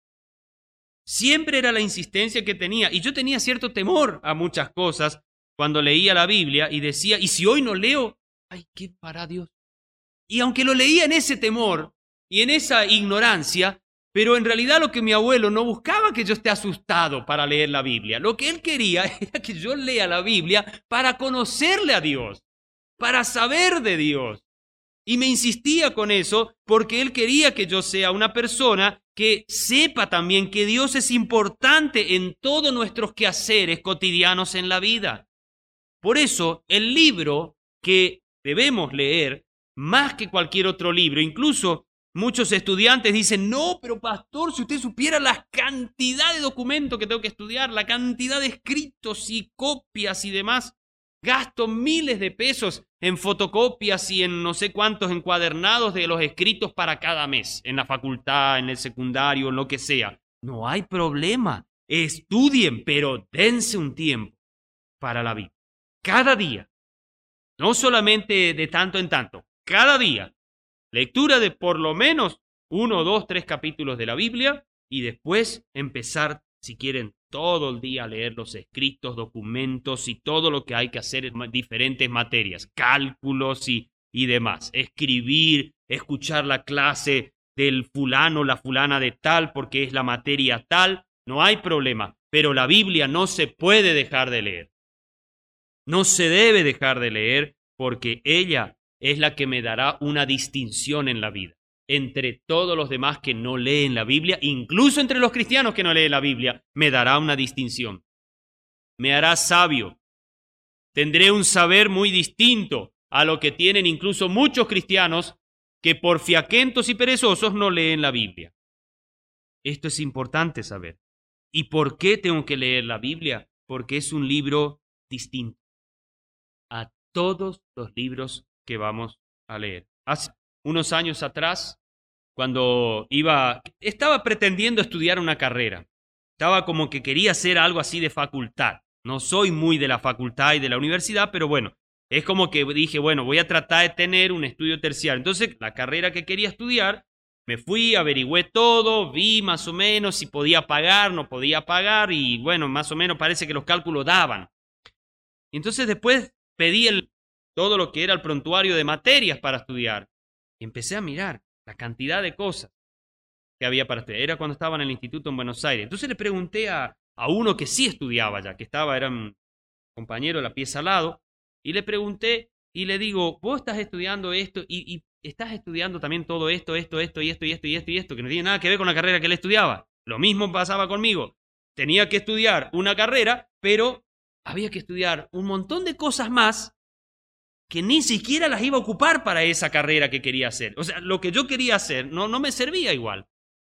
Siempre era la insistencia que tenía. Y yo tenía cierto temor a muchas cosas cuando leía la Biblia y decía, ¿y si hoy no leo? Ay, ¿qué para Dios? Y aunque lo leía en ese temor y en esa ignorancia, Pero en realidad lo que mi abuelo no buscaba que yo esté asustado para leer la Biblia. Lo que él quería era que yo lea la Biblia para conocerle a Dios, para saber de Dios. Y me insistía con eso porque él quería que yo sea una persona que sepa también que Dios es importante en todos nuestros quehaceres cotidianos en la vida. Por eso, el libro que debemos leer, más que cualquier otro libro, incluso muchos estudiantes dicen, no, pero pastor, si usted supiera la cantidad de documentos que tengo que estudiar, la cantidad de escritos y copias y demás, gasto miles de pesos en fotocopias y en no sé cuántos encuadernados de los escritos para cada mes, en la facultad, en el secundario, en lo que sea. No hay problema, estudien, pero dense un tiempo para la Biblia. Cada día, no solamente de tanto en tanto, cada día. Lectura de por lo menos uno, dos, tres capítulos de la Biblia y después empezar, si quieren, todo el día a leer los escritos, documentos y todo lo que hay que hacer en diferentes materias, cálculos y, y demás. Escribir, escuchar la clase del fulano, la fulana de tal, porque es la materia tal, no hay problema. Pero la Biblia no se puede dejar de leer. No se debe dejar de leer porque ella es la que me dará una distinción en la vida entre todos los demás que no leen la Biblia, incluso entre los cristianos que no leen la Biblia, me dará una distinción. Me hará sabio. Tendré un saber muy distinto a lo que tienen incluso muchos cristianos que por fiaquentos y perezosos no leen la Biblia. Esto es importante saber. ¿Y por qué tengo que leer la Biblia? Porque es un libro distinto a todos los libros que vamos a leer. Hace unos años atrás, cuando iba, estaba pretendiendo estudiar una carrera, estaba como que quería hacer algo así de facultad. No soy muy de la facultad y de la universidad, pero bueno, es como que dije, bueno, voy a tratar de tener un estudio terciario. Entonces, la carrera que quería estudiar, me fui, averigüé todo, vi más o menos si podía pagar, no podía pagar, y bueno, más o menos parece que los cálculos daban. Y entonces después pedí el, todo lo que era el prontuario de materias para estudiar. Y empecé a mirar la cantidad de cosas que había para estudiar. Era cuando estaba en el instituto en Buenos Aires. Entonces le pregunté a, a uno que sí estudiaba ya, que estaba, era un compañero de la pieza al lado, y le pregunté y le digo, vos estás estudiando esto y, y estás estudiando también todo esto, esto, esto y esto y esto y esto y esto, que no tiene nada que ver con la carrera que él estudiaba. Lo mismo pasaba conmigo. Tenía que estudiar una carrera, pero había que estudiar un montón de cosas más que ni siquiera las iba a ocupar para esa carrera que quería hacer. O sea, lo que yo quería hacer no, no me servía igual.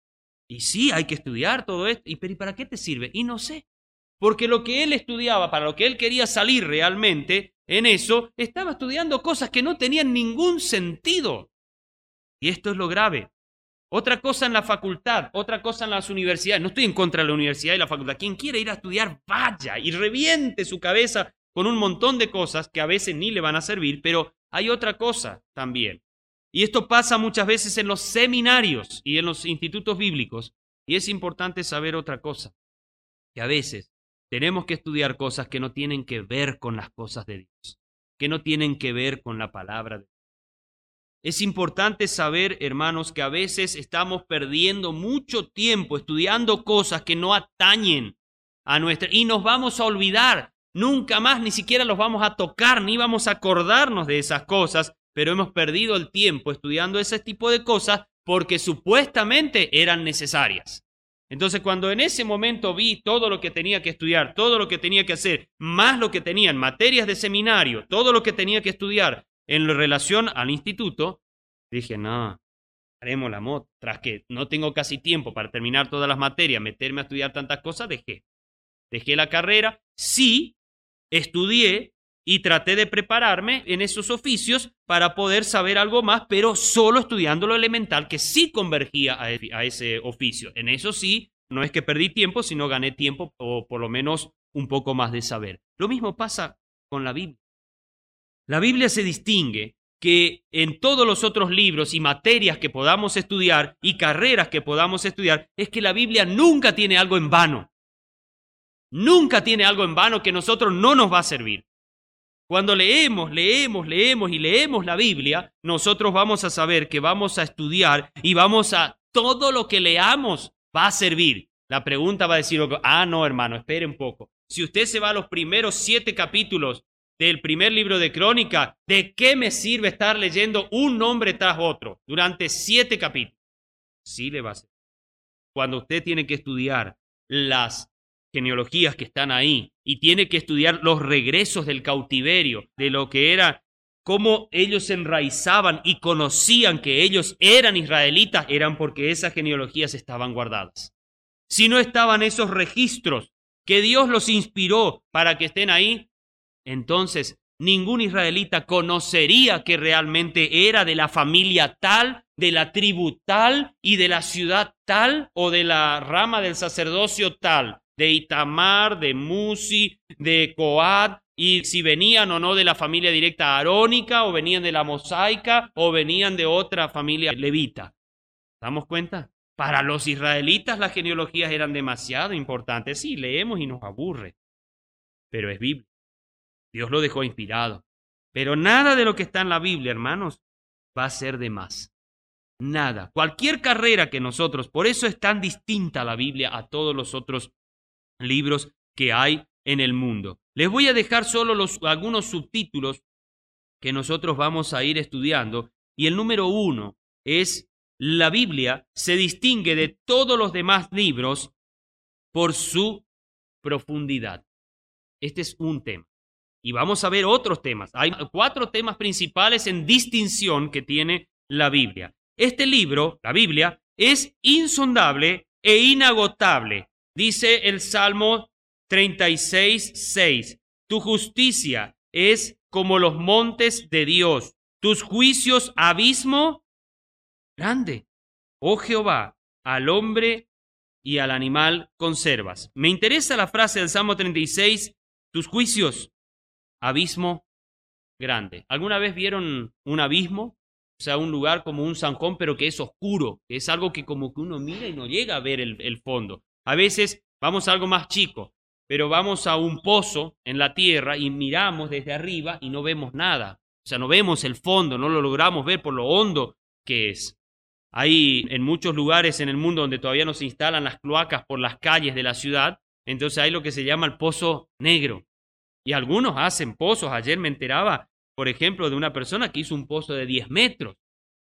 Y sí, hay que estudiar todo esto. ¿Y pero, ¿y para qué te sirve? Y no sé. Porque lo que él estudiaba, para lo que él quería salir realmente, en eso, estaba estudiando cosas que no tenían ningún sentido. Y esto es lo grave. Otra cosa en la facultad, otra cosa en las universidades. No estoy en contra de la universidad y la facultad. Quien quiera ir a estudiar, vaya y reviente su cabeza con un montón de cosas que a veces ni le van a servir, pero hay otra cosa también. Y esto pasa muchas veces en los seminarios y en los institutos bíblicos. Y es importante saber otra cosa, que a veces tenemos que estudiar cosas que no tienen que ver con las cosas de Dios, que no tienen que ver con la palabra de Dios. Es importante saber, hermanos, que a veces estamos perdiendo mucho tiempo estudiando cosas que no atañen a nuestra... y nos vamos a olvidar. Nunca más ni siquiera los vamos a tocar, ni vamos a acordarnos de esas cosas, pero hemos perdido el tiempo estudiando ese tipo de cosas porque supuestamente eran necesarias. Entonces, cuando en ese momento vi todo lo que tenía que estudiar, todo lo que tenía que hacer, más lo que tenía en materias de seminario, todo lo que tenía que estudiar en relación al instituto, dije, no, haremos la moto. Tras que no tengo casi tiempo para terminar todas las materias, meterme a estudiar tantas cosas, dejé. Dejé la carrera, sí, estudié y traté de prepararme en esos oficios para poder saber algo más, pero solo estudiando lo elemental, que sí convergía a, a ese oficio. En eso sí, no es que perdí tiempo, sino gané tiempo o por lo menos un poco más de saber. Lo mismo pasa con la Biblia. La Biblia se distingue que en todos los otros libros y materias que podamos estudiar y carreras que podamos estudiar, es que la Biblia nunca tiene algo en vano. Nunca tiene algo en vano que a nosotros no nos va a servir. Cuando leemos, leemos, leemos y leemos la Biblia, nosotros vamos a saber que vamos a estudiar y vamos a todo lo que leamos va a servir. La pregunta va a decir, ah, no, hermano, espere un poco. Si usted se va a los primeros siete capítulos del primer libro de Crónica, ¿de qué me sirve estar leyendo un nombre tras otro durante siete capítulos? Sí le va a servir. Cuando usted tiene que estudiar las genealogías que están ahí y tiene que estudiar los regresos del cautiverio, de lo que era, cómo ellos se enraizaban y conocían que ellos eran israelitas, eran porque esas genealogías estaban guardadas. Si no estaban esos registros que Dios los inspiró para que estén ahí, entonces ningún israelita conocería que realmente era de la familia tal, de la tribu tal y de la ciudad tal o de la rama del sacerdocio tal, de Itamar, de Musi, de Coat, y si venían o no de la familia directa arónica o venían de la mosaica o venían de otra familia levita. ¿Damos cuenta? Para los israelitas las genealogías eran demasiado importantes. Sí, leemos y nos aburre, pero es Biblia. Dios lo dejó inspirado. Pero nada de lo que está en la Biblia, hermanos, va a ser de más. Nada. Cualquier carrera que nosotros, por eso es tan distinta la Biblia a todos los otros libros que hay en el mundo. Les voy a dejar solo los, algunos subtítulos que nosotros vamos a ir estudiando. Y el número uno es: la Biblia se distingue de todos los demás libros por su profundidad. Este es un tema. Y vamos a ver otros temas. Hay cuatro temas principales en distinción que tiene la Biblia. Este libro, la Biblia, es insondable e inagotable. Dice el Salmo treinta y seis, seis. Tu justicia es como los montes de Dios. Tus juicios, abismo grande. Oh Jehová, al hombre y al animal conservas. Me interesa la frase del Salmo treinta y seis, tus juicios, abismo grande. ¿Alguna vez vieron un abismo? O sea, un lugar como un zanjón, pero que es oscuro, que es algo que como que uno mira y no llega a ver el, el fondo. A veces vamos a algo más chico, pero vamos a un pozo en la tierra y miramos desde arriba y no vemos nada. O sea, no vemos el fondo, no lo logramos ver por lo hondo que es. Hay en muchos lugares en el mundo donde todavía no se instalan las cloacas por las calles de la ciudad, entonces hay lo que se llama el pozo negro. Y algunos hacen pozos. Ayer me enteraba, por ejemplo, de una persona que hizo un pozo de diez metros.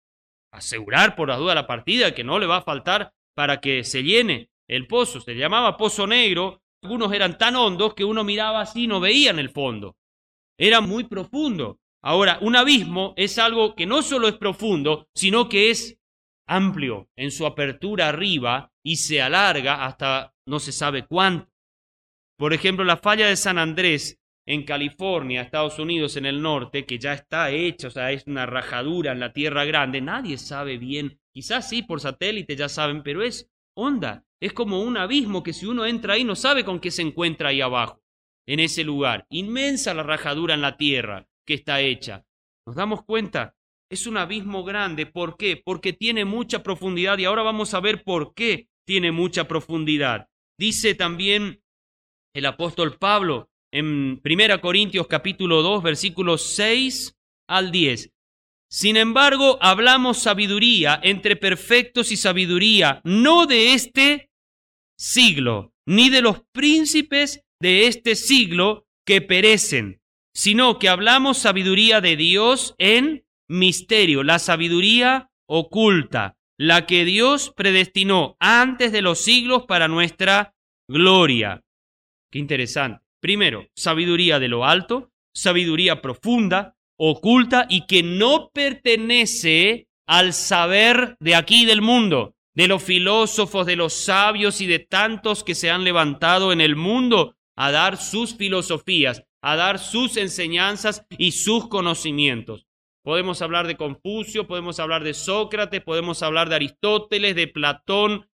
Asegurar por la duda la partida que no le va a faltar para que se llene el pozo. Se llamaba pozo negro. Algunos eran tan hondos que uno miraba así y no veía en el fondo. Era muy profundo. Ahora, un abismo es algo que no solo es profundo, sino que es amplio en su apertura arriba y se alarga hasta no se sabe cuánto. Por ejemplo, la falla de San Andrés en California, Estados Unidos, en el norte, que ya está hecha, o sea, es una rajadura en la Tierra Grande, nadie sabe bien, quizás sí por satélite ya saben, pero es honda, es como un abismo que si uno entra ahí no sabe con qué se encuentra ahí abajo, en ese lugar. Inmensa la rajadura en la Tierra que está hecha. ¿Nos damos cuenta? Es un abismo grande. ¿Por qué? Porque tiene mucha profundidad y ahora vamos a ver por qué tiene mucha profundidad. Dice también el apóstol Pablo en primera Corintios capítulo dos, versículos seis al diez. Sin embargo, hablamos sabiduría entre perfectos y sabiduría, no de este siglo, ni de los príncipes de este siglo que perecen, sino que hablamos sabiduría de Dios en misterio, la sabiduría oculta, la que Dios predestinó antes de los siglos para nuestra gloria. Qué interesante. Primero, sabiduría de lo alto, sabiduría profunda, oculta y que no pertenece al saber de aquí del mundo, de los filósofos, de los sabios y de tantos que se han levantado en el mundo a dar sus filosofías, a dar sus enseñanzas y sus conocimientos. Podemos hablar de Confucio, podemos hablar de Sócrates, podemos hablar de Aristóteles, de Platón,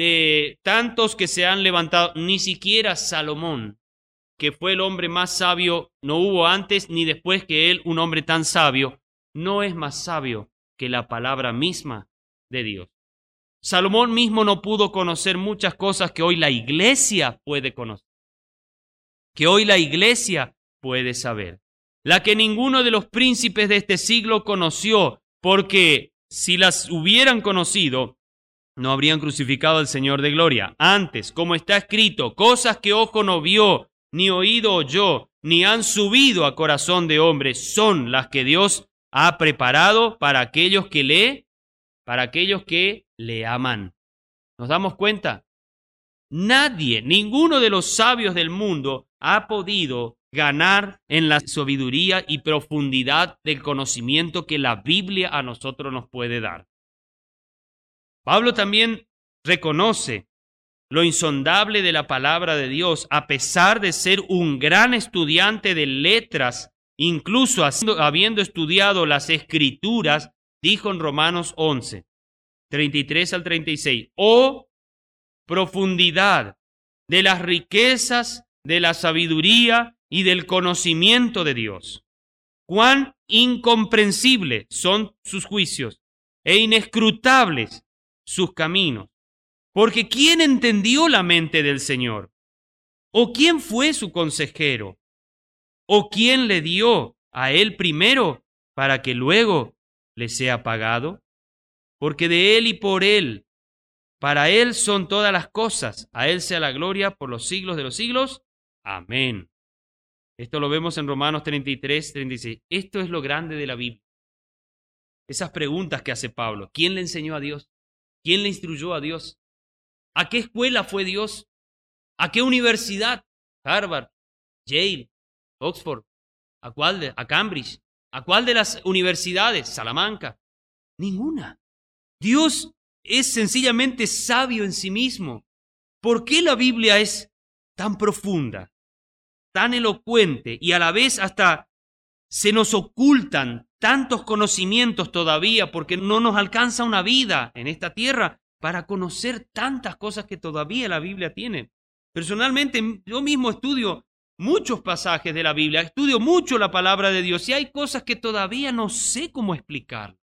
de tantos que se han levantado. Ni siquiera Salomón, que fue el hombre más sabio, no hubo antes ni después que él un hombre tan sabio, no es más sabio que la palabra misma de Dios. Salomón mismo no pudo conocer muchas cosas que hoy la iglesia puede conocer, que hoy la iglesia puede saber, la que ninguno de los príncipes de este siglo conoció, porque si las hubieran conocido, no habrían crucificado al Señor de gloria. Antes, como está escrito, cosas que ojo no vio, ni oído oyó, ni han subido a corazón de hombre, son las que Dios ha preparado para aquellos que le, para aquellos que le aman. ¿Nos damos cuenta? Nadie, ninguno de los sabios del mundo ha podido ganar en la sabiduría y profundidad del conocimiento que la Biblia a nosotros nos puede dar. Pablo también reconoce lo insondable de la palabra de Dios, a pesar de ser un gran estudiante de letras, incluso habiendo estudiado las Escrituras, dijo en Romanos once, treinta y tres al treinta y seis, oh profundidad de las riquezas, de la sabiduría y del conocimiento de Dios. Cuán incomprensibles son sus juicios e inescrutables sus caminos. Porque ¿quién entendió la mente del Señor? ¿O quién fue su consejero? ¿O quién le dio a él primero para que luego le sea pagado? Porque de él y por él, para él son todas las cosas, a él sea la gloria por los siglos de los siglos. Amén. Esto lo vemos en Romanos treinta y tres, treinta y seis. Esto es lo grande de la Biblia. Esas preguntas que hace Pablo. ¿Quién le enseñó a Dios? ¿Quién le instruyó a Dios? ¿A qué escuela fue Dios? ¿A qué universidad? Harvard, Yale, Oxford. ¿A cuál? De, ¿A Cambridge? ¿A cuál de las universidades? Salamanca. Ninguna. Dios es sencillamente sabio en sí mismo. ¿Por qué la Biblia es tan profunda, tan elocuente y a la vez hasta se nos ocultan tantos conocimientos todavía porque no nos alcanza una vida en esta tierra para conocer tantas cosas que todavía la Biblia tiene? Personalmente, yo mismo estudio muchos pasajes de la Biblia, estudio mucho la palabra de Dios y hay cosas que todavía no sé cómo explicar.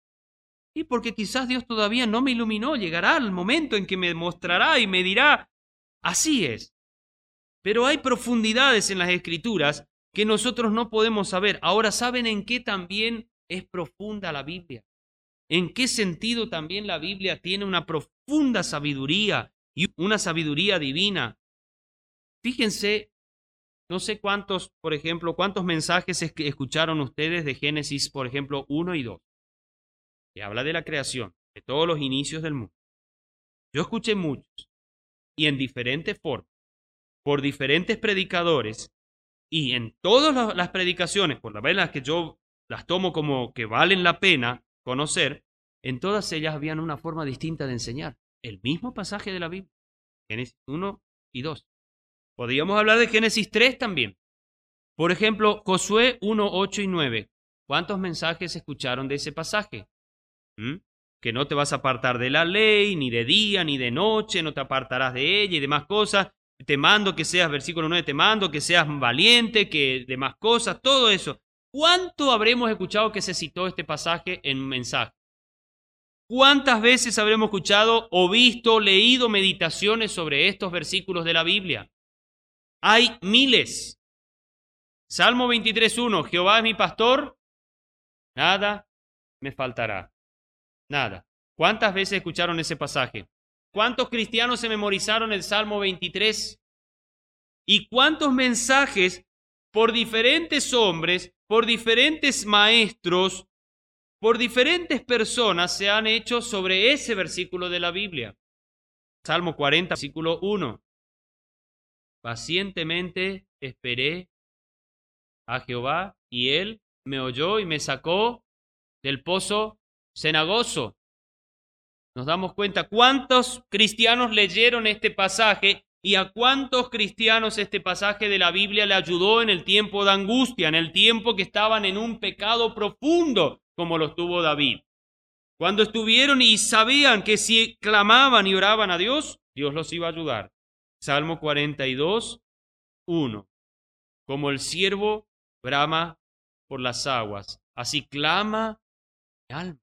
Y porque quizás Dios todavía no me iluminó, llegará el momento en que me mostrará y me dirá, así es. Pero hay profundidades en las Escrituras que nosotros no podemos saber. Ahora, ¿saben en qué también es profunda la Biblia? ¿En qué sentido también la Biblia tiene una profunda sabiduría y una sabiduría divina? Fíjense, no sé cuántos, por ejemplo, cuántos mensajes escucharon ustedes de Génesis, por ejemplo, uno y dos, que habla de la creación, de todos los inicios del mundo. Yo escuché muchos, y en diferentes formas, por diferentes predicadores, y en todas las predicaciones, por la vez las que yo las tomo como que valen la pena conocer, en todas ellas habían una forma distinta de enseñar. El mismo pasaje de la Biblia, Génesis uno y dos. Podríamos hablar de Génesis tres también. Por ejemplo, Josué uno, ocho y nueve. ¿Cuántos mensajes escucharon de ese pasaje? ¿Mm? Que no te vas a apartar de la ley, ni de día, ni de noche, no te apartarás de ella y demás cosas. Te mando que seas, versículo nueve, te mando que seas valiente, que demás cosas, todo eso. ¿Cuánto habremos escuchado que se citó este pasaje en mensaje? ¿Cuántas veces habremos escuchado o visto, leído meditaciones sobre estos versículos de la Biblia? Hay miles. Salmo veintitrés, uno, Jehová es mi pastor, nada me faltará. Nada. ¿Cuántas veces escucharon ese pasaje? ¿Cuántos cristianos se memorizaron el Salmo veintitrés? ¿Y cuántos mensajes por diferentes hombres, por diferentes maestros, por diferentes personas se han hecho sobre ese versículo de la Biblia? Salmo cuarenta, versículo uno. Pacientemente esperé a Jehová y él me oyó y me sacó del pozo cenagoso. Nos damos cuenta cuántos cristianos leyeron este pasaje y a cuántos cristianos este pasaje de la Biblia le ayudó en el tiempo de angustia, en el tiempo que estaban en un pecado profundo como lo tuvo David. Cuando estuvieron y sabían que si clamaban y oraban a Dios, Dios los iba a ayudar. Salmo cuarenta y dos, uno. Como el ciervo brama por las aguas, así clama mi alma.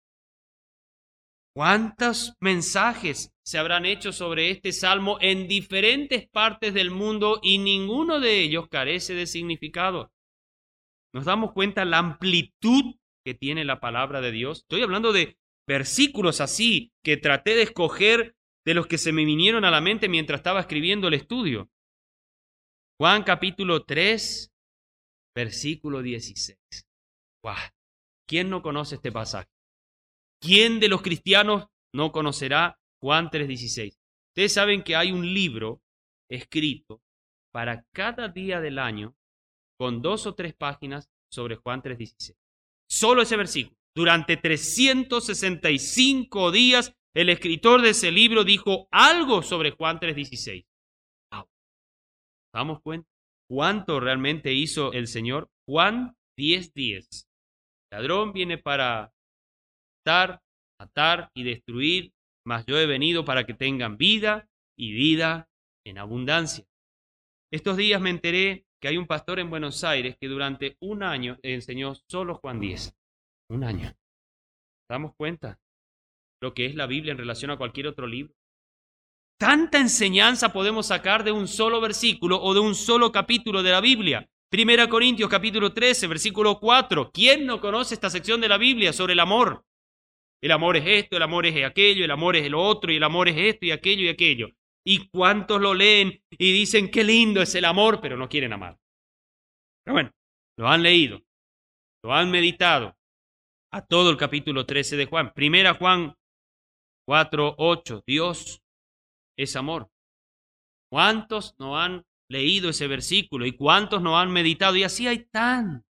¿Cuántos mensajes se habrán hecho sobre este salmo en diferentes partes del mundo y ninguno de ellos carece de significado? Nos damos cuenta la amplitud que tiene la palabra de Dios. Estoy hablando de versículos así que traté de escoger de los que se me vinieron a la mente mientras estaba escribiendo el estudio. Juan capítulo tres, versículo dieciséis. ¡Wow! ¿Quién no conoce este pasaje? ¿Quién de los cristianos no conocerá Juan tres dieciséis? Ustedes saben que hay un libro escrito para cada día del año con dos o tres páginas sobre Juan tres dieciséis. Solo ese versículo. Durante trescientos sesenta y cinco días, el escritor de ese libro dijo algo sobre Juan tres dieciséis. Wow. ¿Damos cuenta cuánto realmente hizo el Señor? Juan diez diez. El ladrón viene para matar, matar y destruir, mas yo he venido para que tengan vida y vida en abundancia. Estos días me enteré que hay un pastor en Buenos Aires que durante un año enseñó solo Juan diez. Un año. ¿Damos cuenta lo que es la Biblia en relación a cualquier otro libro? Tanta enseñanza podemos sacar de un solo versículo o de un solo capítulo de la Biblia. Primera Corintios capítulo trece, versículo cuatro. ¿Quién no conoce esta sección de la Biblia sobre el amor? El amor es esto, el amor es aquello, el amor es el otro, y el amor es esto y aquello y aquello. ¿Y cuántos lo leen y dicen qué lindo es el amor, pero no quieren amar? Pero bueno, lo han leído, lo han meditado. A todo el capítulo trece de Juan. Primera Juan cuatro, ocho. Dios es amor. ¿Cuántos no han leído ese versículo y cuántos no han meditado? Y así hay tan,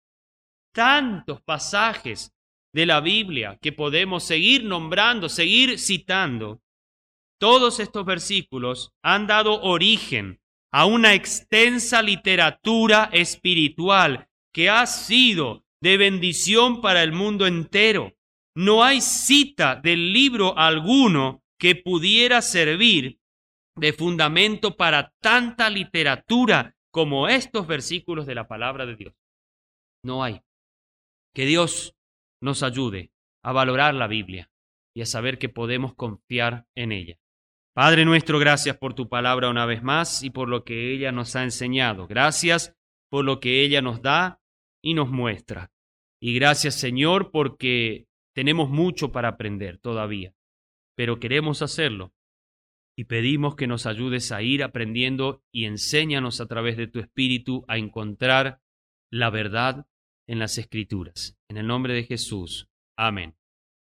tantos pasajes de la Biblia que podemos seguir nombrando, seguir citando. Todos estos versículos han dado origen a una extensa literatura espiritual que ha sido de bendición para el mundo entero. No hay cita del libro alguno que pudiera servir de fundamento para tanta literatura como estos versículos de la palabra de Dios. No hay. Que Dios nos ayude a valorar la Biblia y a saber que podemos confiar en ella. Padre nuestro, gracias por tu palabra una vez más y por lo que ella nos ha enseñado. Gracias por lo que ella nos da y nos muestra. Y gracias, Señor, porque tenemos mucho para aprender todavía, pero queremos hacerlo. Y pedimos que nos ayudes a ir aprendiendo y enséñanos a través de tu Espíritu a encontrar la verdad en las Escrituras. En el nombre de Jesús. Amén.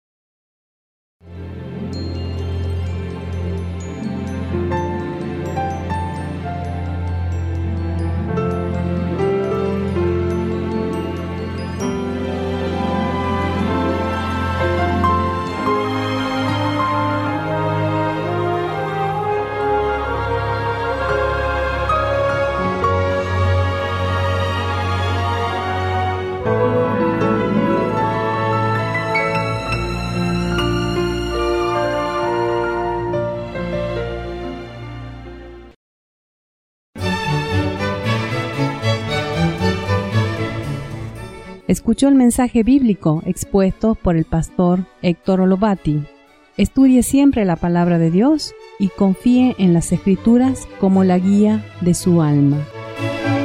Escuchó el mensaje bíblico expuesto por el pastor Héctor Olovati. Estudie siempre la palabra de Dios y confíe en las Escrituras como la guía de su alma.